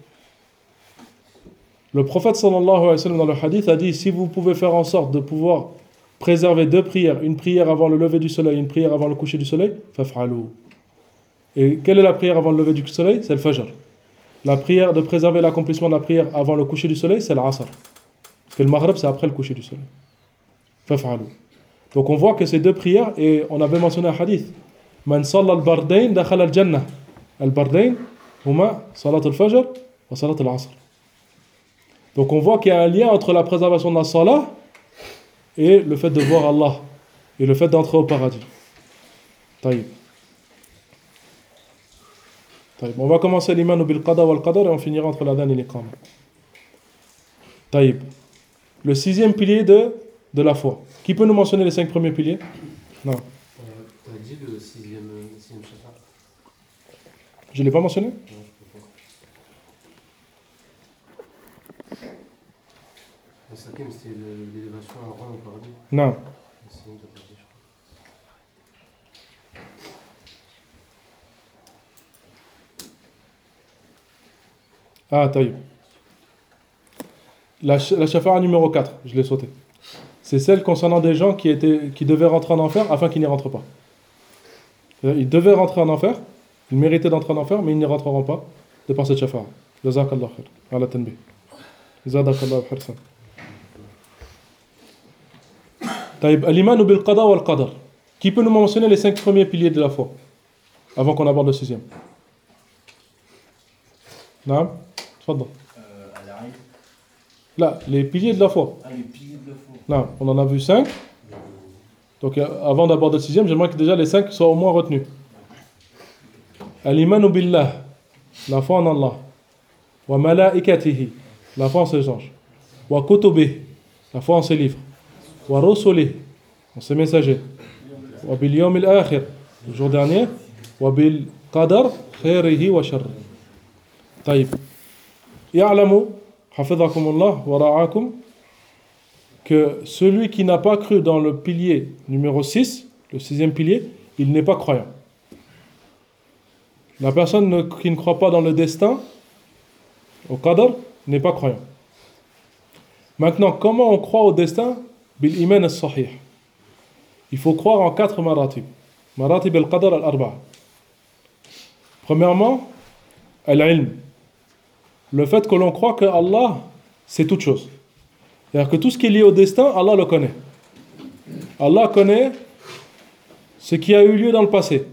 Le prophète sallallahu alayhi wa sallam dans le hadith a dit si vous pouvez faire en sorte de pouvoir préserver deux prières, une prière avant le lever du soleil, une prière avant le coucher du soleil, faf'alou. Et quelle est la prière avant le lever du soleil? C'est le fajr. La prière de préserver l'accomplissement de la prière avant le coucher du soleil, c'est l'asr. Parce que le maghrib, c'est après le coucher du soleil. Faf'alou. Donc on voit que ces deux prières, et on avait mentionné un hadith, Man salla al-bardayn dakhala al-jannah. Al-bardayn, huma salat al-fajr wa salat al-asr. Donc on voit qu'il y a un lien entre la préservation de la salat et le fait de voir Allah, et le fait d'entrer au paradis. Taïb. Taïb. On va commencer l'imanu bil qada wal qadar et on finira entre l'adhan et l'iqama. Taïb. Le sixième pilier de, de la foi. Qui peut nous mentionner les cinq premiers piliers? Non. Euh, tu as dit le sixième, le sixième chapitre. Je ne l'ai pas mentionné? Non, je peux pas. Le cinquième, c'était le- l'élévation en rang au paradis. Non. Le sixième, tu as pas dit, je crois. Ah, taïb. La, ch- la shafa'a numéro quatre, je l'ai sauté. C'est celle concernant des gens qui, étaient, qui devaient rentrer en enfer afin qu'ils n'y rentrent pas. C'est-à-dire, ils devaient rentrer en enfer, ils méritaient d'entrer en enfer, mais ils n'y rentreront pas de par cette shafa'a. Jazakallah khair. Ala tanbih. Zadakallah hirsan. Taïb, al-imanu bil qada wal qadar. Qui peut nous mentionner les cinq premiers piliers de la foi avant qu'on aborde le sixième? Naam, tfadal. Euh, à l'arrêt. Là, les piliers de la foi. Ah, les piliers de la foi. Là, on en a vu cinq. Donc, euh, avant d'aborder le sixième, j'aimerais que déjà les cinq soient au moins retenus. Al-imanu billah, la foi en Allah. Wa malaikatihi, la foi en ses anges. Wa kutubih, la foi en ses livres. Wa rusulih, en ses messagers. Wa bil yawm al-akhir, le jour dernier. Wa bil qadar khairihi wa sharrihi. طيب يعلم حفظكم الله ورعاكم que celui qui n'a pas cru dans le pilier numéro six, le sixième pilier, il n'est pas croyant. La personne ne- qui ne croit pas dans le destin, au qadar, n'est pas croyant. Maintenant, comment on croit au destin? Bil iman as-sahih. Il faut croire en quatre maratib. Maratib al-qadar al-arba'a. Premièrement, al-ilm. Le fait que l'on croit que Allah, c'est toute chose. C'est-à-dire que tout ce qui est lié au destin, Allah le connaît. Allah connaît ce qui a eu lieu dans le passé.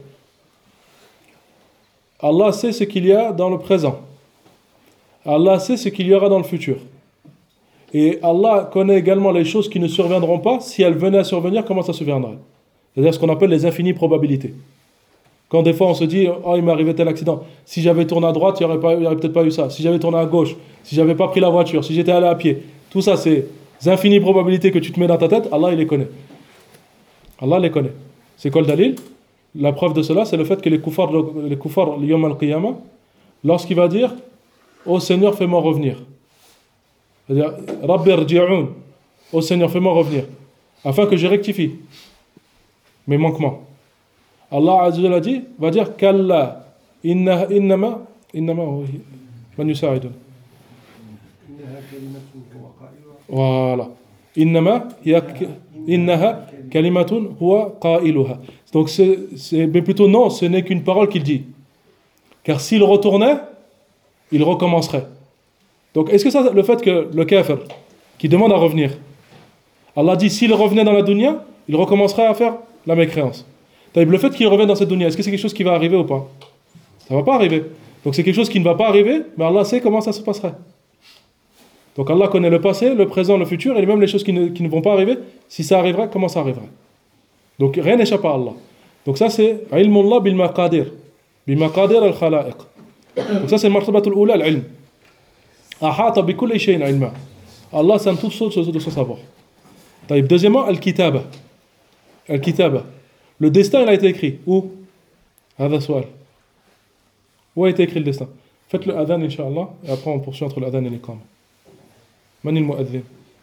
Allah sait ce qu'il y a dans le présent. Allah sait ce qu'il y aura dans le futur. Et Allah connaît également les choses qui ne surviendront pas. Si elles venaient à survenir, comment ça surviendrait? C'est-à-dire ce qu'on appelle les infinies probabilités. Quand des fois on se dit « Oh, il m'est arrivé tel accident. Si j'avais tourné à droite, il n'y aurait, pas- il y aurait peut-être pas eu ça. Si j'avais tourné à gauche, si j'avais pas pris la voiture, si j'étais allé à pied. » Tout ça, c'est les infinies probabilités que tu te mets dans ta tête. Allah, il les connaît. Allah les connaît. C'est quoi le dalil? La preuve de cela, c'est le fait que les kuffars, les kuffars, Yom al-Qiyamah, lorsqu'il va dire ô Seigneur, fais-moi revenir. C'est-à-dire, Rabbi rji'un, ô Seigneur, fais-moi revenir, afin que je rectifie mes manquements. Allah Azza wa Jalla dit, va dire Kalla, inna, innama, innama, man yusa'idun. Voilà. Innama, innaha, kalimatun, huwa qa'iluha. Donc, c'est, c'est, mais plutôt non, ce n'est qu'une parole qu'il dit. Car s'il retournait, il recommencerait. Donc, est-ce que ça, le fait que le kafir, qui demande à revenir, Allah dit, s'il revenait dans la dunya, il recommencerait à faire la mécréance. Le fait qu'il revienne dans cette dunya, est-ce que c'est quelque chose qui va arriver ou pas? Ça ne va pas arriver. Donc, c'est quelque chose qui ne va pas arriver, mais Allah sait comment ça se passerait. Donc, Allah connaît le passé, le présent, le futur, et même les choses qui ne, qui ne vont pas arriver. Si ça arriverait, comment ça arriverait? Donc, rien n'échappe à Allah. Donc, ça, c'est ilmullah bil maqadir. Bil maqadir al khalaiq. Donc, ça, c'est le martabatul oula, l'ilm. Ahata bi kulli shay'in ilma. Allah sait toutes choses de son savoir. Deuxièmement, al-kitaba. Al-kitaba. Le destin, il a été écrit. Où? Hada su'al. Où a été écrit le destin? Faites le adhan, Inch'Allah, et après on poursuit entre le adhan et l'iqama. Mani al-mu'adhin.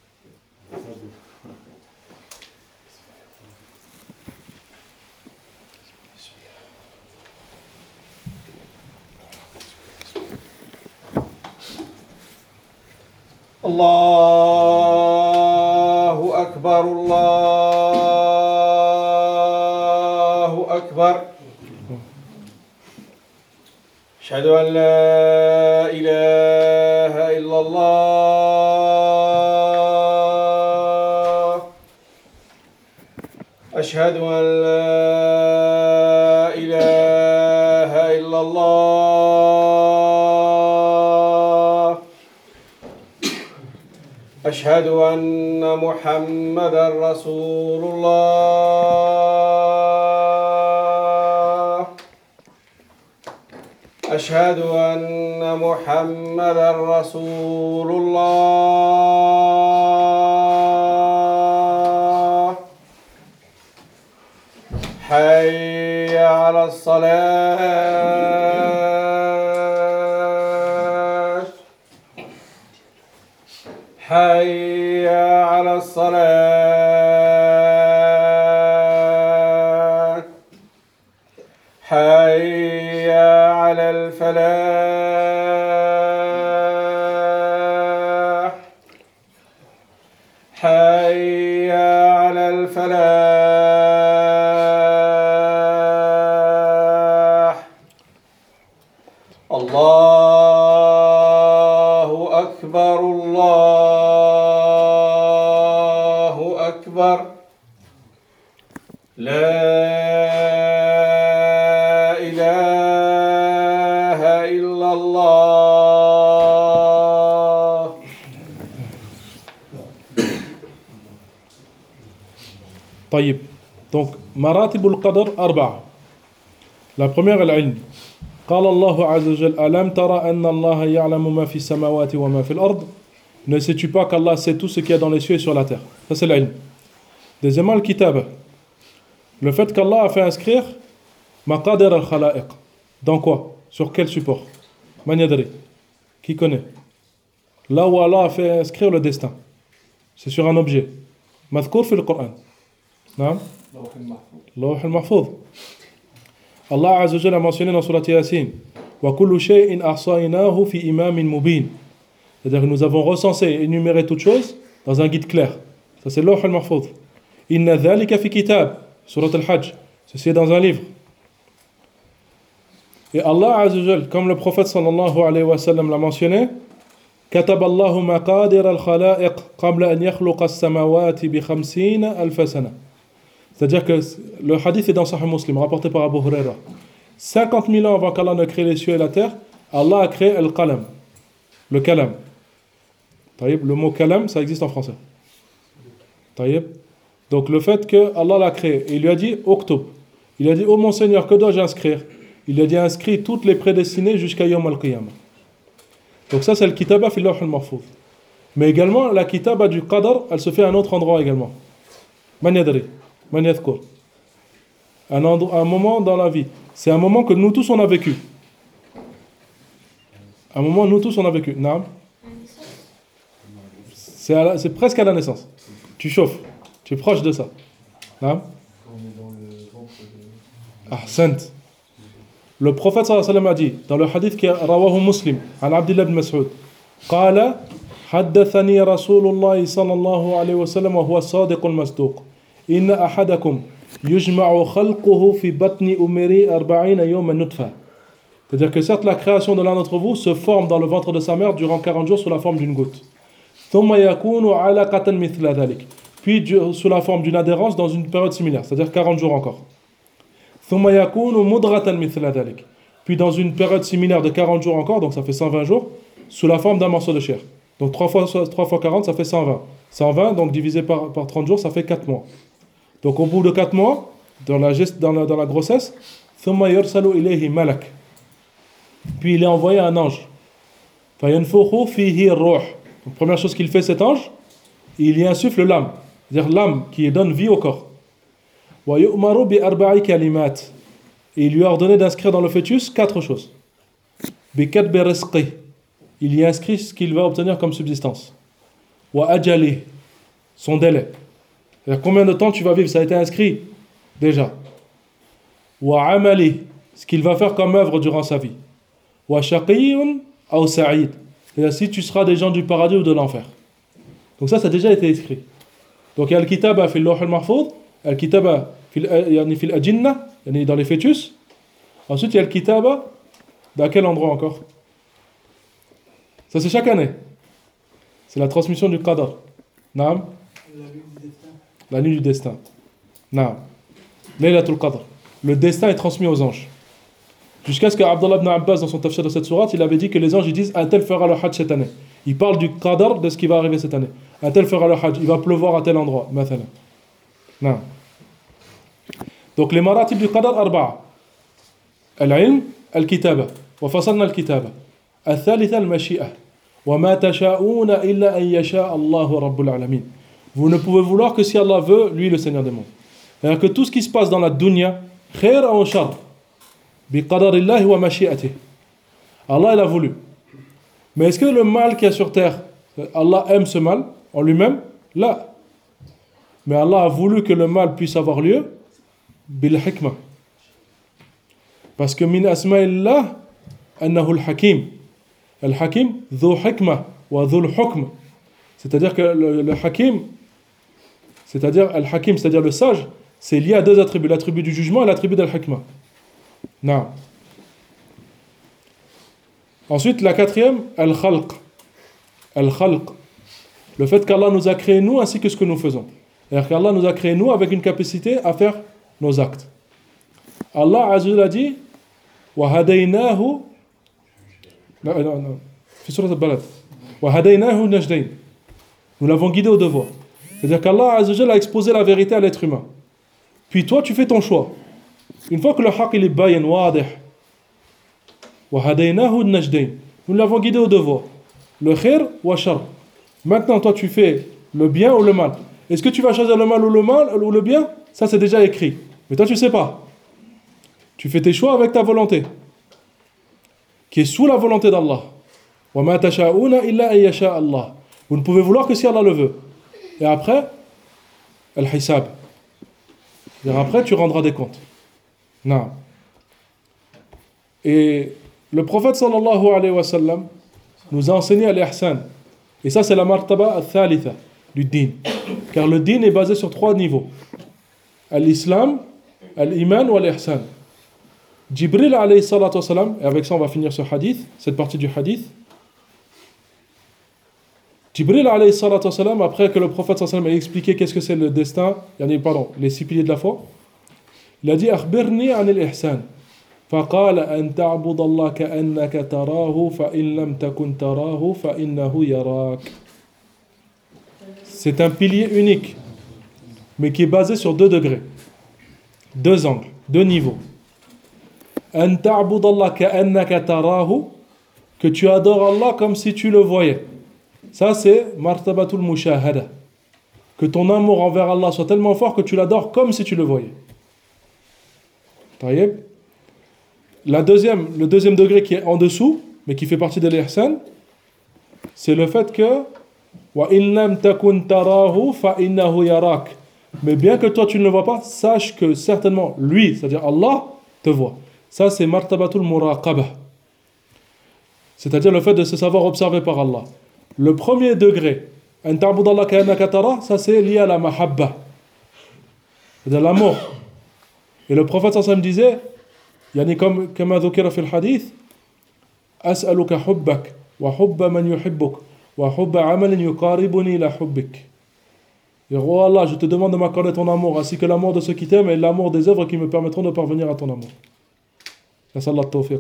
Allahu Akbar, Allahu Akbar. Ashhadu an la ilaha illallah. Ashhadu an la ilaha illallah. أشهد أن محمدا رسول الله. أشهد أن محمدا رسول الله. حي على الصلاة. حي على الصلاة. حي على الفلاح. حي على الفلاح. الله أكبر، الله أكبر. لا إله إلا الله. طيب. Donc, maratib al-qadr arba'a. La première, al-ilm. قال الله عز وجل ألم ترى أن الله يعلم ما في السماوات وما في الأرض. Ne sais-tu pas qu'Allah sait tout ce qu'il y a dans les cieux et sur la terre? Ça, c'est l'ilm. Deuxièmement, le kitab. Le fait qu'Allah a fait inscrire maqadir al-khalaiq. Dans quoi? Sur quel support? Man yadri. Qui connaît? Là où Allah a fait inscrire le destin. C'est sur un objet. Madhkour fi le Coran. Non? Lawh al-mahfouz. Allah Azza wa Jalla a mentionné dans Surat Yasin wa kullu shay'in ahsaynahu fi imamin mubin. C'est-à-dire que nous avons recensé et énuméré toutes choses dans un guide clair. Ça, c'est Lawh al-mahfouz. Inna dhalika fi kitab. Surat al-Hajj. Ceci est dans un livre. Et Allah Azza wa Jalla, comme le prophète sallallahu alayhi wa sallam l'a mentionné, كتب الله مقادير الخلائق قبل أن يخلق السماوات بخمسين ألف سنة. C'est-à-dire que le hadith est dans Sahih Muslim, rapporté par Abu Huraira. cinquante mille ans avant qu'Allah ne crée les cieux et la terre, Allah a créé le qalam, le kalam. Le mot kalam, ça existe en français. Donc le fait que Allah l'a créé, il lui a dit Oktub. Il a dit oh mon Seigneur, que dois-je inscrire? Il a dit inscrit toutes les prédestinées jusqu'à Yom al-Qiyamah. Donc ça c'est le kitaba fil lawh al-mahfouz. Mais également la kitaba du qadar, elle se fait à un autre endroit également. Man yadri, man yadhkur. un, endro- un moment dans la vie. C'est un moment que nous tous on a vécu. Un moment nous tous on a vécu. Naam. C'est, à la- c'est presque à la naissance. Tu chauffes. Tu es proche de ça. Naam. Quand on est dans le ventre de... Ah, sainte. Le prophète sallallahu alayhi wa sallam a dit dans le hadith qui est rawahu Muslim عن عبد الله بن مسعود قال حدثني رسول الله صلى الله عليه وسلم وهو الصادق المصدوق إن أحدكم يجمع خلقه في بطن أمه أربعين يوما نطفة. C'est-à-dire que certes la création de l'un d'entre vous se forme dans le ventre de sa mère durant quarante jours sous la forme d'une goutte. ثم يكون علقة مثل ذلك. Puis du- sous la forme d'une adhérence dans une période similaire, c'est-à-dire quarante jours encore. ثم يكون مضغة مثل ذلك. Puis dans une période similaire de quarante jours encore, donc ça fait cent vingt jours, sous la forme d'un morceau de chair. Donc trois fois, trois fois quarante, ça fait cent vingt. cent vingt, donc divisé par, par trente jours, ça fait quatre mois. Donc au bout de quatre mois, dans la, gest- dans la, dans la grossesse, ثم يرسل إليه ملك. Puis il est envoyé un ange. فينفخ فيه الروح. Donc première chose qu'il fait cet ange, il y insuffle l'âme. C'est-à-dire l'âme qui donne vie au corps. ويؤمر بأربع كلمات. Et il lui a ordonné d'inscrire dans le fœtus quatre choses. بكتب رزقه. Il y inscrit ce qu'il va obtenir comme subsistance. وأجله. Son délai. C'est-à-dire combien de temps tu vas vivre, ça a été inscrit déjà. وعمله. Ce qu'il va faire comme œuvre durant sa vie. وشقي أو سعيد. C'est-à-dire si tu seras des gens du paradis ou de l'enfer. Donc ça, ça a déjà été écrit. Donc il y a le kitaba في اللوح المحفوظ, le kitaba في ال- يعني في الأجنة, يعني dans les fœtus. Ensuite il y a le kitaba, dans quel endroit encore? Ça c'est chaque année. C'est la transmission du qadar. Naam. La nuit du destin. Naam. Laylatul Qadr. Le destin est transmis aux anges. Jusqu'à ce qu'Abdullah ibn Abbas, dans son tafsir de cette sourate, il avait dit que les anges ils disent un tel fera le hajj cette année. Il parle du qadar, de ce qui va arriver cette année. Un tel fera le hajj, il va pleuvoir à tel endroit. Mathala. Non. Donc les maratib du qadar arba'a. Al-ilm, al-kitaba. Wa fasalna al-kitaba. Al-thalitha al-mashi'a. Wa ma tasha'una illa an yasha Allahu rabbul alamin. Vous ne pouvez vouloir que si Allah veut, lui le Seigneur des mondes. C'est-à-dire que tout ce qui se passe dans la dunya, khair ou shar, biqadarillahi wa mashi'atih. Allah il a voulu. Mais est-ce que le mal qu'il y a sur terre, Allah aime ce mal en lui-même? Là. Mais Allah a voulu que le mal puisse avoir lieu bil hikmah. Parce que min asma'illah annahu al-hakim. Al-hakim dhu hikmah wa dhu al-hukm. C'est-à-dire que le, le hakim, c'est-à-dire al-hakim, c'est-à-dire le sage, c'est lié à deux attributs, l'attribut du jugement et l'attribut d'al-hikmah. Non. Ensuite, la quatrième, al-khalq. Al-khalq. Le fait qu'Allah nous a créés nous ainsi que ce que nous faisons. C'est-à-dire qu'Allah nous a créés nous avec une capacité à faire nos actes. Allah Azza wa Jalla a dit wa hadaynahu non non non fi surat al-balad wa hadaynahu najdayn. Nous l'avons guidé aux deux voies. C'est-à-dire qu'Allah Azza wa Jalla a exposé la vérité à l'être humain. Puis toi tu fais ton choix. Une fois que le haqq il est bayan wadih wa hadaynahu najdayn. Nous l'avons guidé aux deux voies. Le khair wa shar. Maintenant toi tu fais le bien ou le mal. Est-ce que tu vas choisir le mal ou le mal ou le bien? Ça c'est déjà écrit. Mais toi tu sais pas. Tu fais tes choix avec ta volonté, qui est sous la volonté d'Allah. وَمَا تَشَاءُونَ إِلَّا أَن يَشَاءَ اللَّهُ. Vous ne pouvez vouloir que si Allah le veut. Et après, al-hisab. Et après, tu rendras des comptes. Non. Et le prophète sallallahu alayhi wa sallam nous a enseigné al-ihsan. Et ça, c'est la martaba al-thalitha du din. Car le din est basé sur trois niveaux. Al-islam, al-iman ou al-ihsan. Jibril alayhi salatu wasalam, et avec ça on va finir ce hadith, cette partie du hadith. Jibril alayhi salatu wasalam, après que le prophète sallallahu alayhi wa sallam ait expliqué qu'est-ce que c'est le destin, pardon, les six piliers de la foi, il a dit akhbirni an al-ihsan. فقال أن تعبد الله كأنك تراه فإن لم تكن تراه فإنه يراك. C'est un pilier unique, mais qui est basé sur deux degrés, deux angles, deux niveaux. أن تعبد الله كأنك تراه, que tu adores Allah comme si tu le voyais. Ça c'est martabatul mushahada, que ton amour envers Allah soit tellement fort que tu l'adores comme si tu le voyais. Taïeb. La deuxième, le deuxième degré qui est en dessous, mais qui fait partie de l'ihsan, c'est le fait que wa in lam takun tarahu fa innahu yarak. Mais bien que toi tu ne le vois pas, sache que certainement lui, c'est-à-dire Allah, te voit. Ça c'est martabatul muraqabah. C'est-à-dire le fait de se savoir observé par Allah. Le premier degré, an ta'budallah ka'annaka tara, ça c'est lié à la mahabba. C'est-à-dire l'amour. Et le prophète sallallahu alayhi wa sallam disait, yani comme kama dhukira fil hadith, as'aluka hubbak wa hubba man yuhibbuk wa hubba amalin yuqaribuni ila hubbik. Et oh Allah, je te demande de m'accorder ton amour, ainsi que l'amour de ceux qui t'aiment et l'amour des œuvres qui me permettront de parvenir à ton amour. Nasallah tawfiq.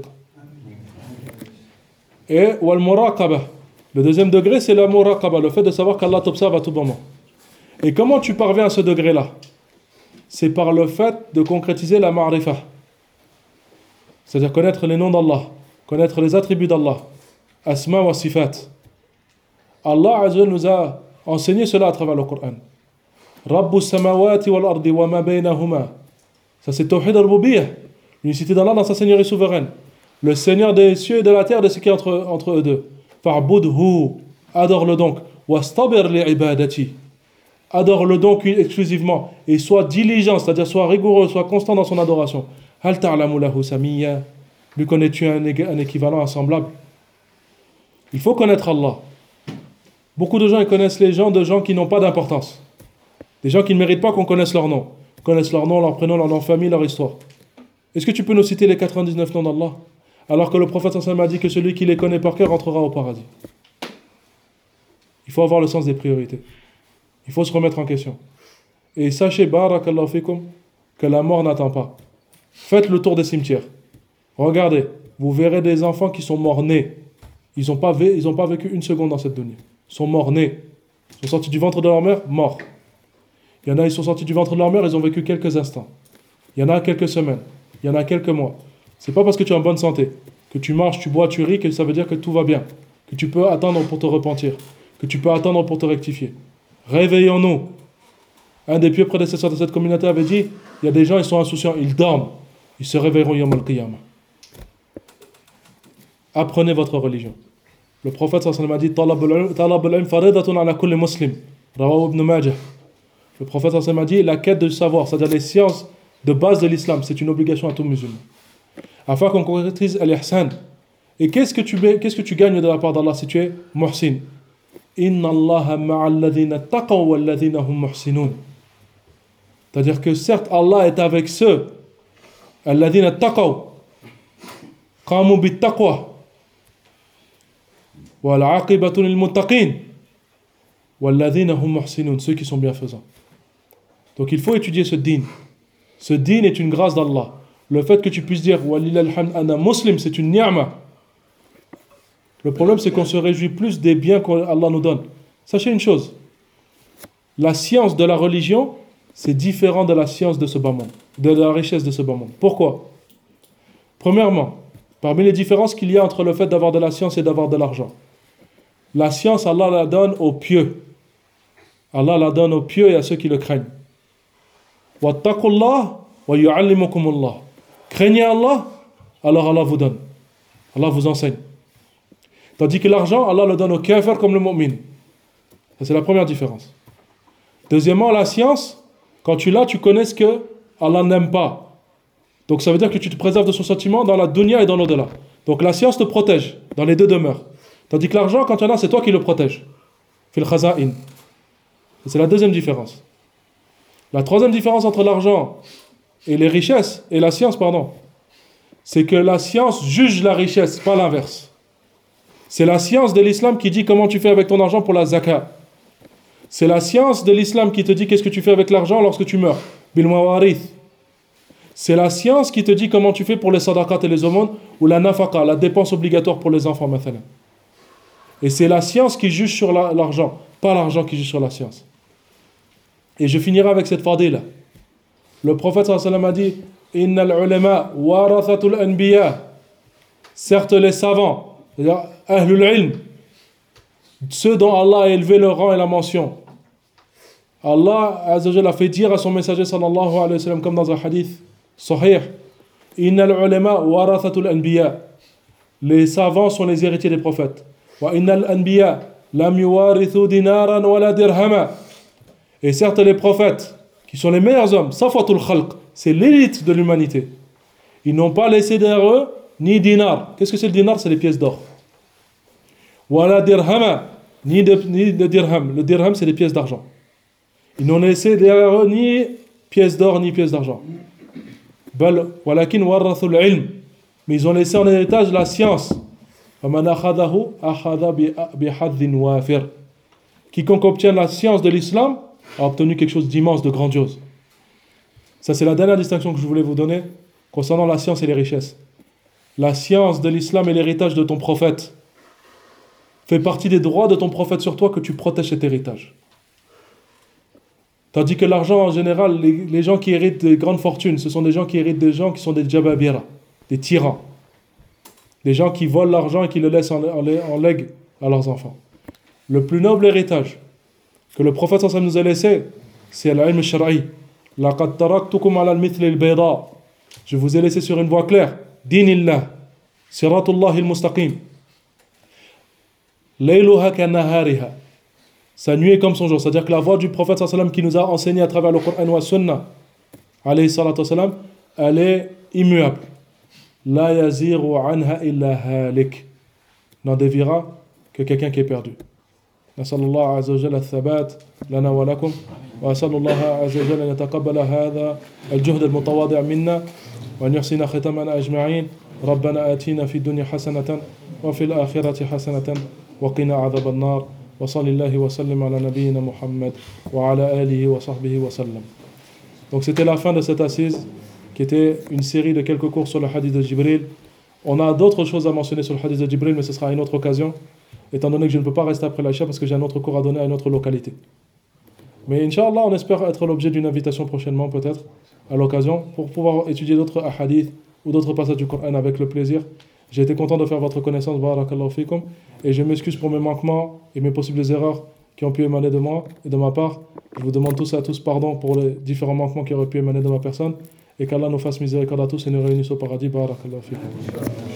Et wal muraqabah. Le deuxième degré, c'est la muraqabah, le fait de savoir qu'Allah t'observe à tout moment. Et comment tu parviens à ce degré-là? C'est par le fait de concrétiser la ma'rifa. C'est-à-dire connaître les noms d'Allah, connaître les attributs d'Allah, asma wa sifat. Allah Azza wa Jalla nous a enseigné cela à travers le Coran. Rabbus samawati wal ardi wa ma baynahuma. Ça c'est tawhid al-rububiyyah, l'unicité d'Allah dans sa seigneurie souveraine. Le Seigneur des cieux et de la terre, de ce qui est entre, entre eux deux. Fa'budhu, adore-le donc. Wastabir li ibadati. Adore-le donc exclusivement et sois diligent, c'est-à-dire sois rigoureux, sois constant dans son adoration. Hal ta'lamu lahu samiyya. Lui connais-tu un, un équivalent, un semblable? Il faut connaître Allah. Beaucoup de gens ils connaissent les gens de gens qui n'ont pas d'importance. Des gens qui ne méritent pas qu'on connaisse leur nom. Ils connaissent leur nom, leur prénom, leur nom de famille, leur histoire. Est-ce que tu peux nous citer les quatre-vingt-dix-neuf noms d'Allah? Alors que le prophète sallallahu alayhi wa sallam a dit que celui qui les connaît par cœur entrera au paradis. Il faut avoir le sens des priorités. Il faut se remettre en question. Et sachez, barakallahu fikum, que la mort n'attend pas. Faites le tour des cimetières. Regardez, vous verrez des enfants qui sont morts-nés. Ils n'ont pas, vé- ils ont pas vécu une seconde dans cette dunya. Ils sont morts-nés. Ils sont sortis du ventre de leur mère, morts. Il y en a, ils sont sortis du ventre de leur mère, ils ont vécu quelques instants. Il y en a quelques semaines. Il y en a quelques mois. C'est pas parce que tu es en bonne santé, que tu marches, tu bois, tu ris, que ça veut dire que tout va bien. Que tu peux attendre pour te repentir. Que tu peux attendre pour te rectifier. Réveillons-nous. Un des pieux prédécesseurs de cette communauté avait dit, il y a des gens, ils sont insouciants, ils dorment. Ils se réveilleront yawm al-qiyamah. Apprenez votre religion. Le prophète sallallahu alayhi wa sallam a dit, talab al-ilm faridatun ala kulli muslim. Rawahu ibn Majah. Le prophète sallallahu alayhi wa sallam a dit, la quête de savoir, c'est-à-dire les sciences de base de l'islam, c'est une obligation à tout musulman. Afin qu'on concrétise al-ihsan. Et qu'est-ce que tu, qu'est-ce que tu gagnes de la part d'Allah si tu es muhsin? Inna Allaha ma'al ladhina taqaw wal ladhina hum muhsinun. C'est-à-dire que certes, Allah est avec ceux alladhina taqaw qamu bit taqwa wal aqibatu lil muttaqin wal ladhina hum muhsinun, ceux qui sont bienfaisants. Donc il faut étudier ce din. Ce din est une grâce d'Allah. Le fait que tu puisses dire walillahil hamd ana muslim, c'est une ni'ma. Le problème, c'est qu'on se réjouit plus des biens qu'Allah nous donne. Sachez une chose, la science de la religion, c'est différent de la science de ce bas monde, de la richesse de ce bas monde. Pourquoi? Premièrement, parmi les différences qu'il y a entre le fait d'avoir de la science et d'avoir de l'argent, la science, Allah la donne aux pieux. Allah la donne aux pieux et à ceux qui le craignent. Wattaqullah wa yu'allimukumullah. Craignez Allah, alors Allah vous donne. Allah vous enseigne. Tandis que l'argent, Allah le donne au kafir comme le mu'min. Ça, c'est la première différence. Deuxièmement, la science, quand tu l'as, tu connais ce que Allah n'aime pas. Donc ça veut dire que tu te préserves de son sentiment dans la dunya et dans l'au-delà. Donc la science te protège dans les deux demeures. Tandis que l'argent, quand tu en as, c'est toi qui le protège. Fil khaza'in. C'est la deuxième différence. La troisième différence entre l'argent et les richesses, et la science, pardon, c'est que la science juge la richesse, pas l'inverse. C'est la science de l'islam qui dit comment tu fais avec ton argent pour la zakat. C'est la science de l'islam qui te dit qu'est-ce que tu fais avec l'argent lorsque tu meurs. Bil mawarith. C'est la science qui te dit comment tu fais pour les sadaqat et les aumônes, ou la nafaqa, la dépense obligatoire pour les enfants, mathalan. Et c'est la science qui juge sur la, l'argent, pas l'argent qui juge sur la science. Et je finirai avec cette fadila. Le prophète sallallahu alayhi wa sallam a dit, innal ulama warathatul anbiya. Certes les savants, c'est-à-dire ahlul ilm, ceux dont Allah a élevé le rang et la mention. Allah Azza wa Jalla a fait dire à son messager sallallahu alayhi wa sallam, comme dans un hadith sahih, Innal ulama warathatul anbiya. Les savants sont les héritiers des prophètes. Wa innal anbiya lam yuwarithu dinaran wala dirhama. Et certes, les prophètes, qui sont les meilleurs hommes, safatul khalq, c'est l'élite de l'humanité. Ils n'ont pas laissé derrière eux ni dinar. Qu'est-ce que c'est le dinar? C'est les pièces d'or. Wala dirhama, ni de, ni de dirham. Le dirham, c'est les pièces d'argent. Ils n'ont laissé derrière eux ni pièces d'or ni pièces d'argent. Bal walakin warathul ilm. Mais ils ont laissé en héritage la science. Faman akhadahu akhadha bi hadhin wafir. Quiconque obtient la science de l'islam a obtenu quelque chose d'immense, de grandiose. Ça, c'est la dernière distinction que je voulais vous donner concernant la science et les richesses. La science de l'islam et l'héritage de ton prophète fait partie des droits de ton prophète sur toi, que tu protèges cet héritage. Tandis que l'argent, en général, les, les gens qui héritent des grandes fortunes, ce sont des gens qui héritent des gens qui sont des djababira, des tyrans. Des gens qui volent l'argent et qui le laissent en, en, en legs à leurs enfants. Le plus noble héritage que le prophète sallallahu alayhi wa sallam nous a laissé, c'est l'ilm shar'i. Laqad taraktukum ala al-mithli al-bayda. Je vous ai laissé sur une voie claire. Dinillah. Siratullah al-mustaqim. Layluha kanahariha. Sa nuit est comme son jour. C'est-à-dire que la voie du prophète sallallahu alayhi wa sallam qui nous a enseigné à travers le Coran wa Sunna, alayhi salatu wa sallam, elle est immuable. La yaziru anha illa halik. N'en déviera que quelqu'un qui est perdu. نسأل الله عز وجل الثبات لنا ولكم وأسأل الله عز وجل أن يتقبل هذا الجهد المتواضع منا وأن يحسن ختامنا أجمعين. ربنا آتينا في الدنيا حسنة وفي الآخرة حسنة وقنا عذاب النار وصلى الله وسلم على نبينا محمد وعلى آله وصحبه وسلم. Donc c'était la fin de cette assise qui était une série de quelques cours sur le hadith de Jibril. On a d'autres choses à mentionner sur le hadith de Jibril, mais ce sera à une autre occasion, étant donné que je ne peux pas rester après l'Aïcha parce que j'ai un autre cours à donner à une autre localité. Mais Inch'Allah, on espère être l'objet d'une invitation prochainement, peut-être, à l'occasion, pour pouvoir étudier d'autres hadiths ou d'autres passages du Coran avec le plaisir. J'ai été content de faire votre connaissance, barakallahu fikum, et je m'excuse pour mes manquements et mes possibles erreurs qui ont pu émaner de moi et de ma part. Je vous demande tous et à tous pardon pour les différents manquements qui auraient pu émaner de ma personne, et qu'Allah nous fasse miséricorde à tous et nous réunisse au paradis, barakallahu fikum.